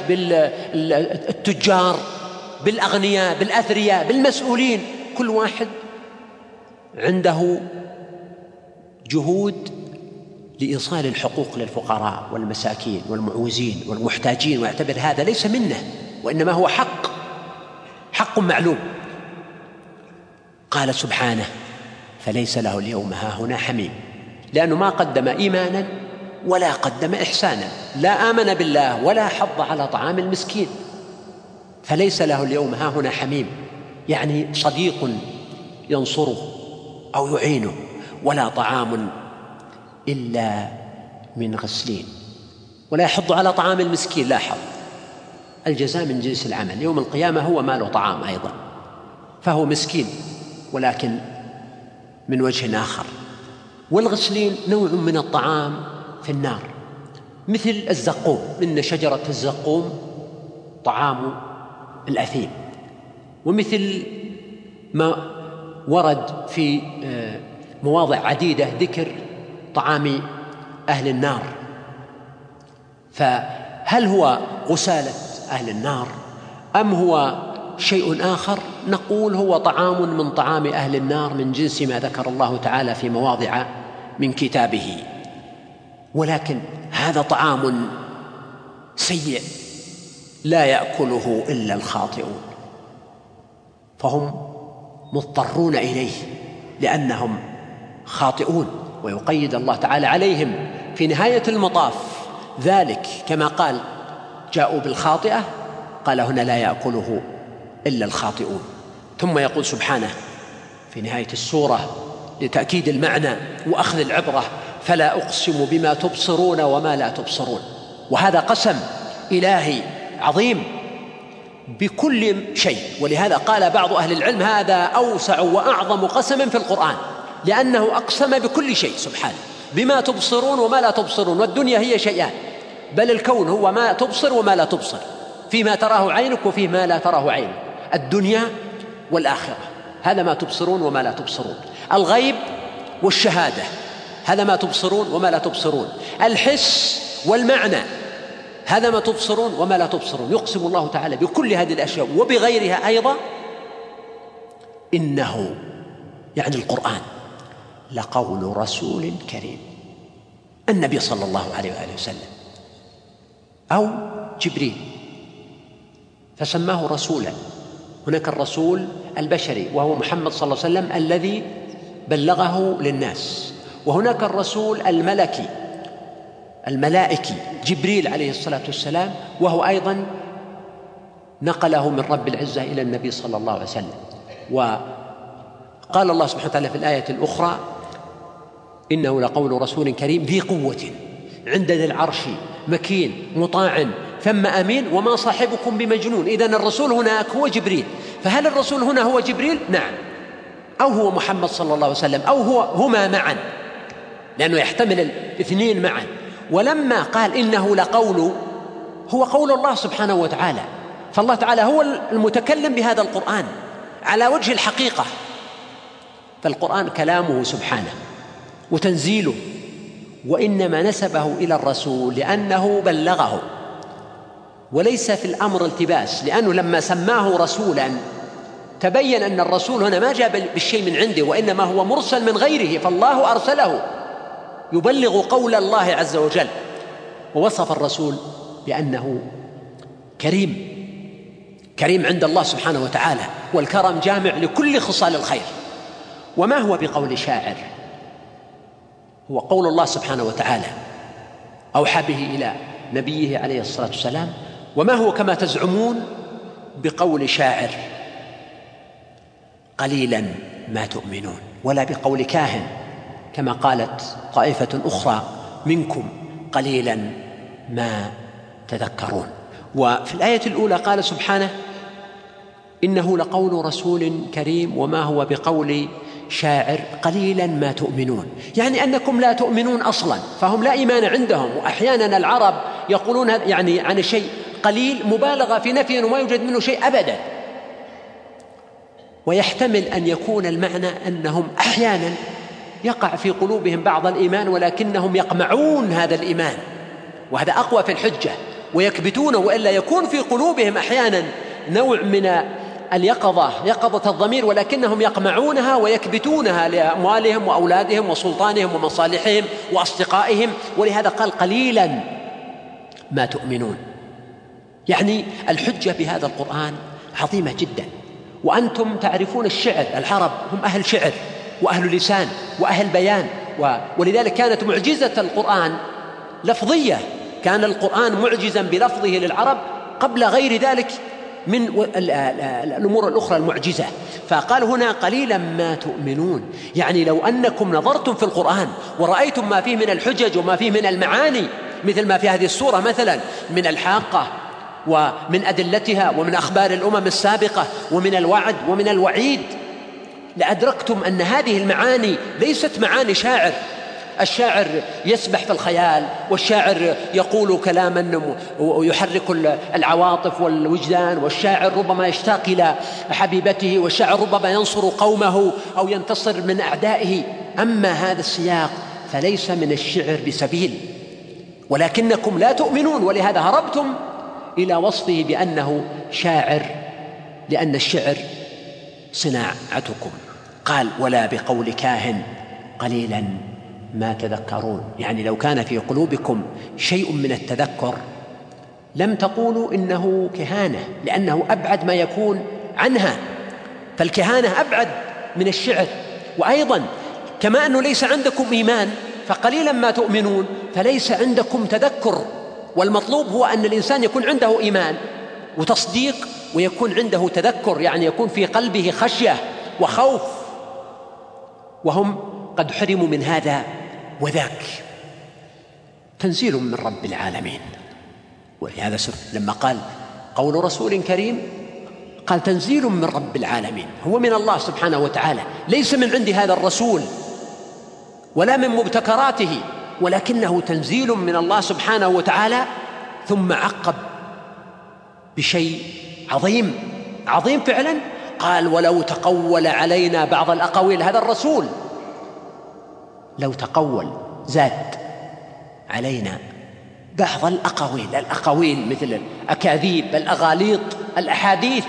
بالتجار بالأغنياء بالأثرياء بالمسؤولين، كل واحد عنده جهود لإيصال الحقوق للفقراء والمساكين والمعوزين والمحتاجين، ويعتبر هذا ليس منه وإنما هو حق معلوم. قال سبحانه: فليس له اليوم هاهنا حميم، لأنه ما قدم إيمانا ولا قدم إحسانا، لا آمن بالله ولا حض على طعام المسكين. فليس له اليوم هاهنا حميم، يعني صديق ينصره أو يعينه، ولا طعام إلا من غسلين، ولا يحض على طعام المسكين. لا حظ، الجزاء من جنس العمل. يوم القيامة هو ما له طعام أيضا، فهو مسكين ولكن من وجه آخر. والغسلين نوع من الطعام في النار، مثل الزقوم، إن شجرة الزقوم طعام الأثيم، ومثل ما ورد في مواضع عديدة ذكر طعام أهل النار. فهل هو غسالة أهل النار أم هو شيء آخر؟ نقول هو طعام من طعام أهل النار من جنس ما ذكر الله تعالى في مواضع من كتابه، ولكن هذا طعام سيء لا يأكله إلا الخاطئون، فهم مضطرون إليه لأنهم خاطئون. ويقيد الله تعالى عليهم في نهاية المطاف ذلك، كما قال: جاءوا بالخاطئة، قال: هنا لا يأكله إلا الخاطئون. ثم يقول سبحانه في نهاية السورة لتأكيد المعنى وأخذ العبرة: فلا أقسم بما تبصرون وما لا تبصرون. وهذا قسم إلهي عظيم بكل شيء، ولهذا قال بعض أهل العلم: هذا أوسع وأعظم قسم في القرآن، لأنه أقسم بكل شيء سبحانه، بما تبصرون وما لا تبصرون. والدنيا هي شيئان، بل الكون هو ما تبصر وما لا تبصر، فيما تراه عينك وفيما لا تراه عينك. الدنيا والآخرة هذا ما تبصرون وما لا تبصرون. الغيب والشهادة هذا ما تبصرون وما لا تبصرون. الحس والمعنى هذا ما تبصرون وما لا تبصرون. يقسم الله تعالى بكل هذه الأشياء وبغيرها أيضا: إنه، يعني القرآن، لقول رسول كريم. النبي صلى الله عليه وآله وسلم أو جبريل، فسماه رسولا. هناك الرسول البشري وهو محمد صلى الله عليه وسلم الذي بلغه للناس، وهناك الرسول الملائكي جبريل عليه الصلاة والسلام، وهو أيضا نقله من رب العزة إلى النبي صلى الله عليه وسلم. وقال الله سبحانه وتعالى في الآية الأخرى: إنه لقول رسول كريم ذي قوة عند ذي العرش مكين مطاع ثم أمين وما صاحبكم بمجنون. إذن الرسول هناك هو جبريل. فهل الرسول هنا هو جبريل؟ نعم، أو هو محمد صلى الله عليه وسلم، أو هما معا، لأنه يحتمل الاثنين معا. ولما قال إنه لقول، هو قول الله سبحانه وتعالى، فالله تعالى هو المتكلم بهذا القرآن على وجه الحقيقة. فالقرآن كلامه سبحانه وتنزيله، وإنما نسبه إلى الرسول لأنه بلغه، وليس في الأمر التباس، لأنه لما سماه رسولا تبين أن الرسول هنا ما جاء بالشيء من عنده، وإنما هو مرسل من غيره، فالله أرسله يبلغ قول الله عز وجل. ووصف الرسول بأنه كريم عند الله سبحانه وتعالى، والكرم جامع لكل خصال الخير. وما هو بقول شاعر، هو قول الله سبحانه وتعالى أوحى به إلى نبيه عليه الصلاة والسلام. وما هو كما تزعمون بقول شاعر قليلا ما تؤمنون، ولا بقول كاهن كما قالت طائفة أخرى منكم قليلا ما تذكرون. وفي الآية الأولى قال سبحانه: إنه لقول رسول كريم وما هو بقول شاعر قليلا ما تؤمنون، يعني أنكم لا تؤمنون أصلا، فهم لا إيمان عندهم. وأحيانا العرب يقولون يعني عن الشيء قليل مبالغة في نفيه وما يوجد منه شيء أبدا. ويحتمل أن يكون المعنى أنهم أحيانا يقع في قلوبهم بعض الإيمان ولكنهم يقمعون هذا الإيمان، وهذا أقوى في الحجة، ويكبتونه، وإلا يكون في قلوبهم أحيانا نوع من يقظة الضمير، ولكنهم يقمعونها ويكبتونها لأموالهم وأولادهم وسلطانهم ومصالحهم وأصدقائهم. ولهذا قال قليلا ما تؤمنون. يعني الحجة بهذا القرآن عظيمة جدا. وأنتم تعرفون الشعر، العرب هم أهل شعر وأهل لسان وأهل بيان، ولذلك كانت معجزة القرآن لفظية، كان القرآن معجزا بلفظه للعرب قبل غير ذلك من الأمور الأخرى المعجزة. فقال هنا قليلا ما تؤمنون، يعني لو أنكم نظرتم في القرآن ورأيتم ما فيه من الحجج وما فيه من المعاني، مثل ما في هذه السورة مثلا من الحاقة ومن أدلتها ومن أخبار الأمم السابقة ومن الوعد ومن الوعيد، لأدركتم أن هذه المعاني ليست معاني شاعر. الشاعر يسبح في الخيال، والشاعر يقول كلاما ويحرك العواطف والوجدان، والشاعر ربما يشتاق إلى حبيبته، والشاعر ربما ينصر قومه أو ينتصر من أعدائه. أما هذا السياق فليس من الشعر بسبيل، ولكنكم لا تؤمنون، ولهذا هربتم إلى وصفه بأنه شاعر، لأن الشعر صناعتكم. قال ولا بقول كاهن قليلا ما تذكرون، يعني لو كان في قلوبكم شيء من التذكر لم تقولوا إنه كهانة، لأنه أبعد ما يكون عنها، فالكهانة أبعد من الشعر. وأيضا كما أنه ليس عندكم إيمان فقليلا ما تؤمنون، فليس عندكم تذكر، والمطلوب هو أن الإنسان يكون عنده إيمان وتصديق ويكون عنده تذكر، يعني يكون في قلبه خشية وخوف، وهم قد حرموا من هذا وذاك. تنزيل من رب العالمين. ولهذا لما قال قول رسول كريم قال تنزيل من رب العالمين، هو من الله سبحانه وتعالى، ليس من عند هذا الرسول ولا من مبتكراته، ولكنه تنزيل من الله سبحانه وتعالى. ثم عقب بشيء عظيم عظيم فعلا، قال ولو تقول علينا بعض الأقاويل، هذا الرسول لو تقول زاد علينا بعض الأقاويل مثل الأكاذيب، الأغاليط، الأحاديث،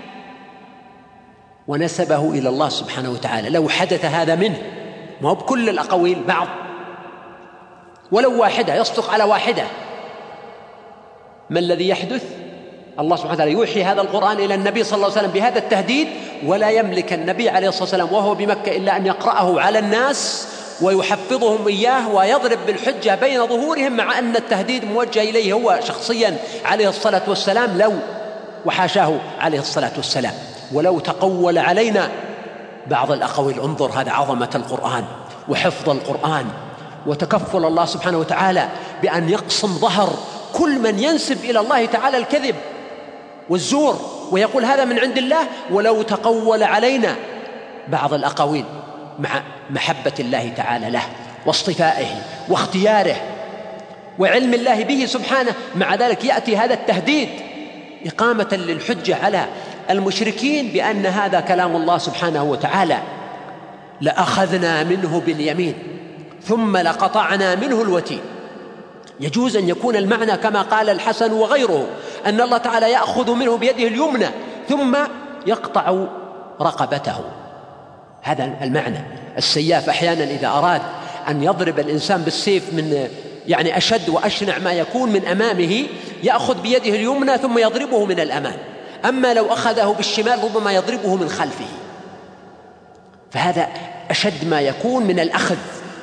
ونسبه إلى الله سبحانه وتعالى. لو حدث هذا منه، ما هو بكل الأقاويل، بعض ولو واحدة، يصدق على واحدة. ما الذي يحدث؟ الله سبحانه وتعالى يوحي هذا القرآن إلى النبي صلى الله عليه وسلم بهذا التهديد، ولا يملك النبي عليه الصلاة والسلام وهو بمكة إلا أن يقرأه على الناس ويحفظهم إياه ويضرب بالحجة بين ظهورهم، مع أن التهديد موجه إليه هو شخصيا عليه الصلاة والسلام، لو وحاشاه عليه الصلاة والسلام. ولو تقول علينا بعض الأقاويل. انظر هذا عظمة القرآن وحفظ القرآن وتكفل الله سبحانه وتعالى بأن يقسم ظهر كل من ينسب إلى الله تعالى الكذب والزور ويقول هذا من عند الله. ولو تقول علينا بعض الأقاويل، مع محبة الله تعالى له واصطفائه واختياره وعلم الله به سبحانه، مع ذلك يأتي هذا التهديد إقامة للحجة على المشركين بأن هذا كلام الله سبحانه وتعالى. لأخذنا منه باليمين ثم لقطعنا منه الوتين. يجوز أن يكون المعنى كما قال الحسن وغيره، أن الله تعالى يأخذ منه بيده اليمنى ثم يقطع رقبته، هذا المعنى. السياف أحيانا إذا أراد أن يضرب الإنسان بالسيف من يعني أشد وأشنع ما يكون من أمامه، يأخذ بيده اليمنى ثم يضربه من الأمام، أما لو أخذه بالشمال ربما يضربه من خلفه، فهذا أشد ما يكون من الأخذ.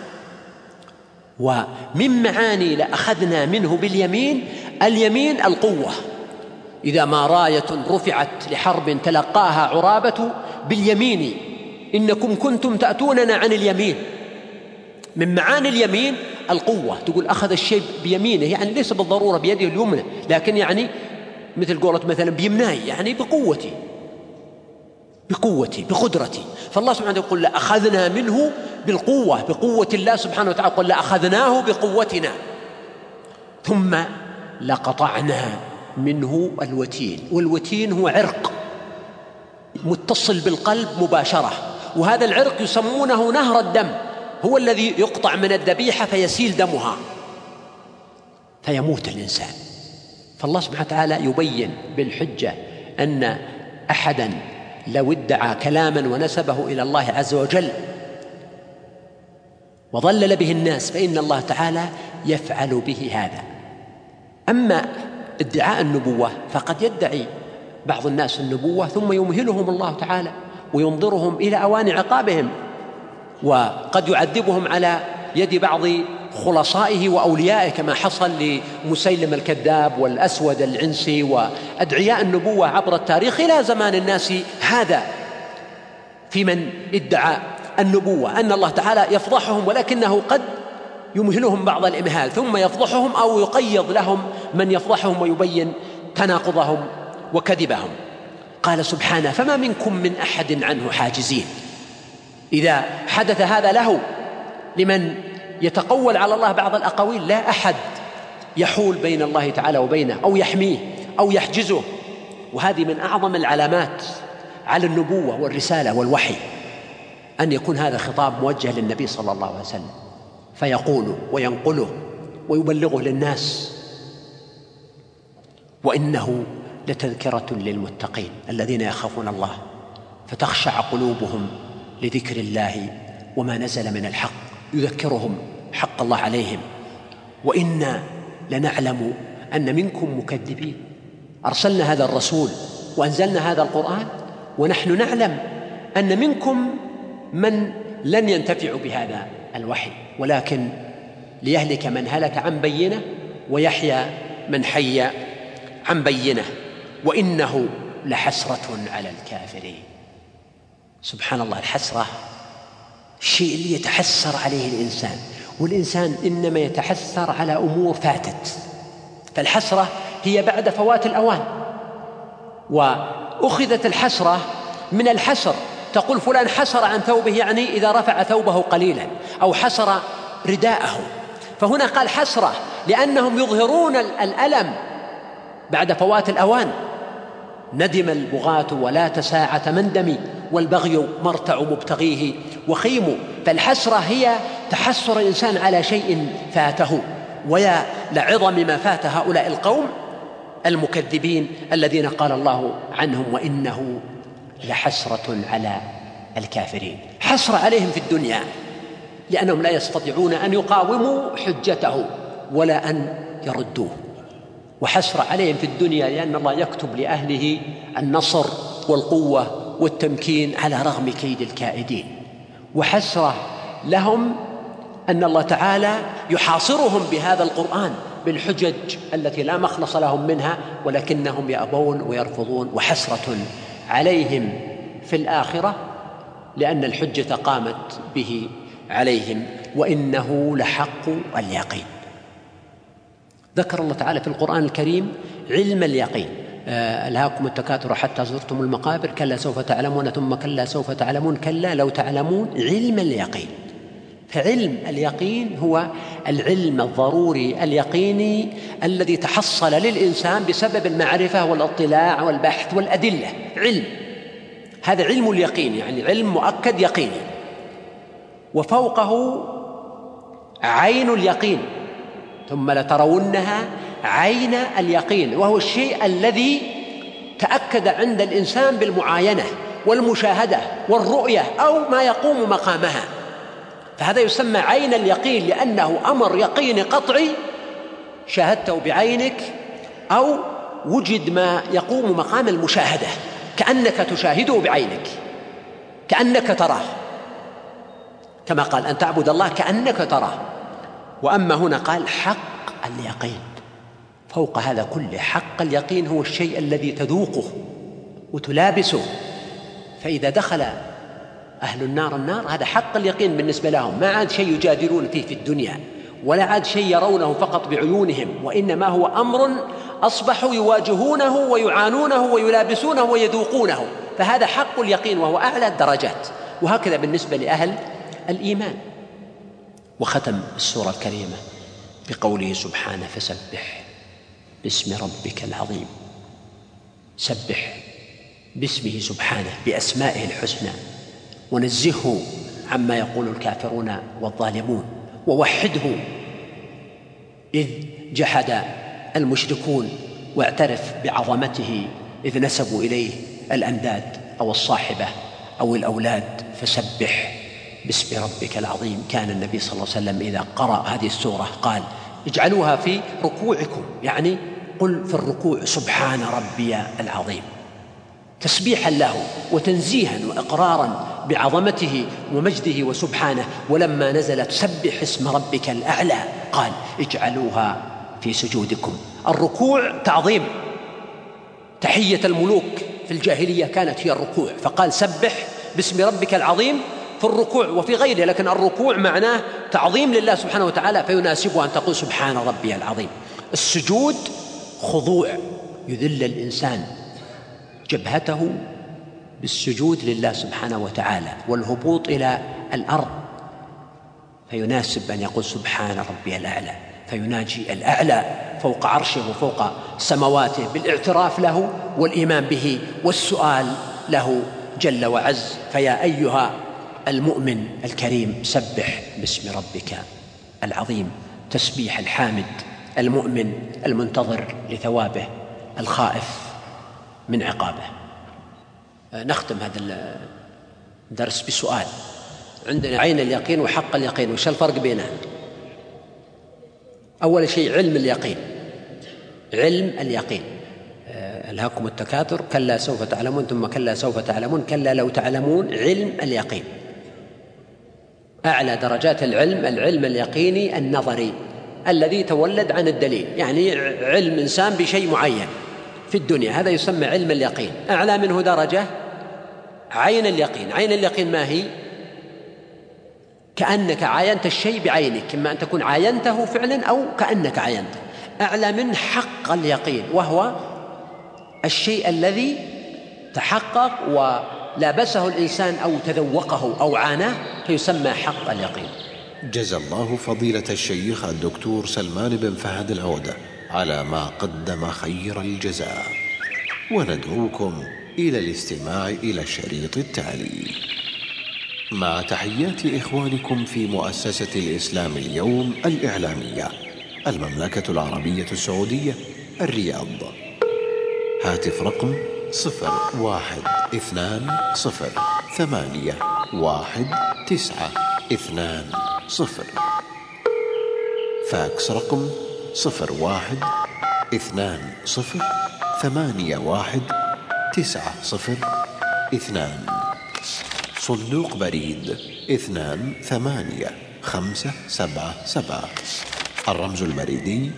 ومن معاني لأخذنا منه باليمين، اليمين القوة، إذا ما راية رفعت لحرب تلقاها عرابة باليمين إنكم كنتم تأتوننا عن اليمين. من معاني اليمين القوة، تقول أخذ الشيء بيمينه، يعني ليس بالضرورة بيده اليمنى، لكن يعني مثل قولة مثلا بيمناي، يعني بقوتي بقدرتي. فالله سبحانه وتعالى يقول لأخذنا منه بالقوة، بقوة الله سبحانه وتعالى، قل لأخذناه بقوتنا ثم لقطعنا منه الوتين. والوتين هو عرق متصل بالقلب مباشرة، وهذا العرق يسمونه نهر الدم، هو الذي يقطع من الذبيحة فيسيل دمها فيموت الإنسان. فالله سبحانه وتعالى يبين بالحجة أن أحدا لو ادعى كلاما ونسبه إلى الله عز وجل وضلل به الناس فإن الله تعالى يفعل به هذا. أما ادعاء النبوة فقد يدعي بعض الناس النبوة ثم يمهلهم الله تعالى وينظرهم إلى أوان عقابهم، وقد يعذبهم على يد بعض خلصائه وأوليائه كما حصل لمسيلم الكذاب والأسود العنسي وأدعياء النبوة عبر التاريخ إلى زمان الناس هذا. في من ادعى النبوة أن الله تعالى يفضحهم، ولكنه قد يمهلهم بعض الإمهال ثم يفضحهم أو يقيض لهم من يفضحهم ويبين تناقضهم وكذبهم. قال سبحانه: فما منكم من أحد عنه حاجزين. إذا حدث هذا له لمن يتقول على الله بعض الأقاويل لا أحد يحول بين الله تعالى وبينه أو يحميه أو يحجزه. وهذه من أعظم العلامات على النبوة والرسالة والوحي، أن يكون هذا خطاب موجه للنبي صلى الله عليه وسلم فيقوله وينقله ويبلغه للناس. وإنه لتذكرة للمتقين الذين يخافون الله فتخشع قلوبهم لذكر الله وما نزل من الحق، يذكرهم حق الله عليهم. وإنا لنعلم أن منكم مكذبين. أرسلنا هذا الرسول وأنزلنا هذا القرآن ونحن نعلم أن منكم من لن ينتفع بهذا الوحي، ولكن ليهلك من هلك عن بينة ويحيى من حي عن بينة. وإنه لحسرة على الكافرين. سبحان الله، الحسرة الشيء اللي يتحسر عليه الإنسان، والإنسان إنما يتحسر على أمور فاتت، فالحسرة هي بعد فوات الأوان. وأخذت الحسرة من الحسر، تقول فلان حسر عن ثوبه، يعني إذا رفع ثوبه قليلا، أو حسر رداءه. فهنا قال حسرة لأنهم يظهرون الألم بعد فوات الأوان. ندم البغاة ولا تساعة مندم، والبغي مرتع مبتغيه وخيم. فالحسرة هي تحسر الإنسان على شيء فاته. ويا لعظم ما فات هؤلاء القوم المكذبين الذين قال الله عنهم: وإنه لحسرة على الكافرين. حسرة عليهم في الدنيا لأنهم لا يستطيعون أن يقاوموا حجته ولا أن يردوه، وحسرة عليهم في الدنيا لأن الله يكتب لأهله النصر والقوة والتمكين على رغم كيد الكائدين. وحسرة لهم أن الله تعالى يحاصرهم بهذا القرآن بالحجج التي لا مخلص لهم منها، ولكنهم يأبون ويرفضون. وحسرة عليهم في الآخرة لأن الحجة قامت به عليهم. وإنه لحق اليقين. ذكر الله تعالى في القرآن الكريم علم اليقين: ألهاكم التكاثر حتى زرتم المقابر، كلا سوف تعلمون ثم كلا سوف تعلمون كلا لو تعلمون علم اليقين. فعلم اليقين هو العلم الضروري اليقيني الذي تحصل للإنسان بسبب المعرفة والاطلاع والبحث والأدلة. علم، هذا علم اليقين، يعني علم مؤكد يقيني. وفوقه عين اليقين، ثم لترونها عين اليقين، وهو الشيء الذي تأكد عند الإنسان بالمعاينة والمشاهدة والرؤية أو ما يقوم مقامها، فهذا يسمى عين اليقين لأنه أمر يقين قطعي شاهدته بعينك أو وجد ما يقوم مقام المشاهدة، كأنك تشاهده بعينك، كأنك تراه، كما قال أن تعبد الله كأنك تراه. وأما هنا قال حق اليقين، فوق هذا كله حق اليقين هو الشيء الذي تذوقه وتلابسه. فإذا دخل أهل النار هذا حق اليقين بالنسبة لهم، ما عاد شيء يجادلون فيه في الدنيا، ولا عاد شيء يرونه فقط بعيونهم، وإنما هو أمر أصبحوا يواجهونه ويعانونه ويلابسونه ويذوقونه. فهذا حق اليقين وهو أعلى الدرجات. وهكذا بالنسبة لأهل الإيمان. وختم السورة الكريمة بقوله سبحانه: فسبح باسم ربك العظيم. سبح باسمه سبحانه بأسمائه الحسنى، ونزهه عما يقول الكافرون والظالمون، ووحده إذ جحد المشركون واعترف بعظمته إذ نسبوا إليه الأنداد أو الصاحبة أو الأولاد فسبح باسم ربك العظيم. كان النبي صلى الله عليه وسلم إذا قرأ هذه السورة قال اجعلوها في ركوعكم، يعني قل في الركوع سبحان ربي العظيم، تسبيحا له وتنزيها وإقرارا بعظمته ومجده وسبحانه. ولما نزلت سبح اسم ربك الأعلى قال اجعلوها في سجودكم. الركوع تعظيم، تحية الملوك في الجاهلية كانت هي الركوع، فقال سبح باسم ربك العظيم في الركوع وفي غيره، لكن الركوع معناه تعظيم لله سبحانه وتعالى، فيناسبه أن تقول سبحان ربي العظيم. السجود خضوع، يذل الإنسان جبهته بالسجود لله سبحانه وتعالى والهبوط إلى الأرض، فيناسب أن يقول سبحان ربي الأعلى، فيناجي الأعلى فوق عرشه وفوق سمواته بالاعتراف له والإيمان به والسؤال له جل وعز. فيا أيها المؤمن الكريم سبح باسم ربك العظيم، تسبيح الحامد المؤمن المنتظر لثوابه الخائف من عقابه. نختم هذا الدرس بسؤال. عندنا عين اليقين وحق اليقين، وش الفرق بينها؟ أول شيء علم اليقين، علم اليقين ألهاكم التكاثر كلا سوف تعلمون ثم كلا سوف تعلمون كلا لو تعلمون علم اليقين. أعلى درجات العلم العلم اليقيني النظري الذي تولد عن الدليل، يعني علم إنسان بشيء معين في الدنيا، هذا يسمى علم اليقين. أعلى منه درجة عين اليقين. عين اليقين ما هي؟ كأنك عاينت الشيء بعينك، إما أن تكون عاينته فعلا أو كأنك عاينته. أعلى من حق اليقين، وهو الشيء الذي تحقق ولابسه الإنسان أو تذوقه أو عاناه، فيسمى حق اليقين. جزى الله فضيلة الشيخ الدكتور سلمان بن فهد العودة على ما قدم خير الجزاء، وندعوكم إلى الاستماع إلى الشريط التالي. مع تحيات إخوانكم في مؤسسة الإسلام اليوم الإعلامية، المملكة العربية السعودية، الرياض. هاتف رقم 0120811920. فاكس رقم 0120811902. صندوق بريد 28577. الرمز البريدي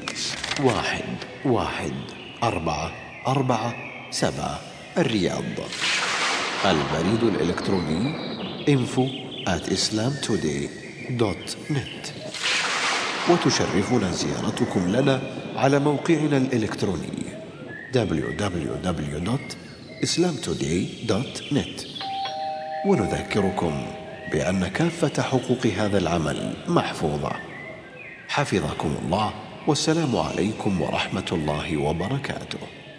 11447 الرياض. البريد الإلكتروني info@islamtoday.net. وتشرفنا زيارتكم لنا على موقعنا الإلكتروني www.islamtoday.net. ونذكركم بأن كافة حقوق هذا العمل محفوظة. حفظكم الله، والسلام عليكم ورحمة الله وبركاته.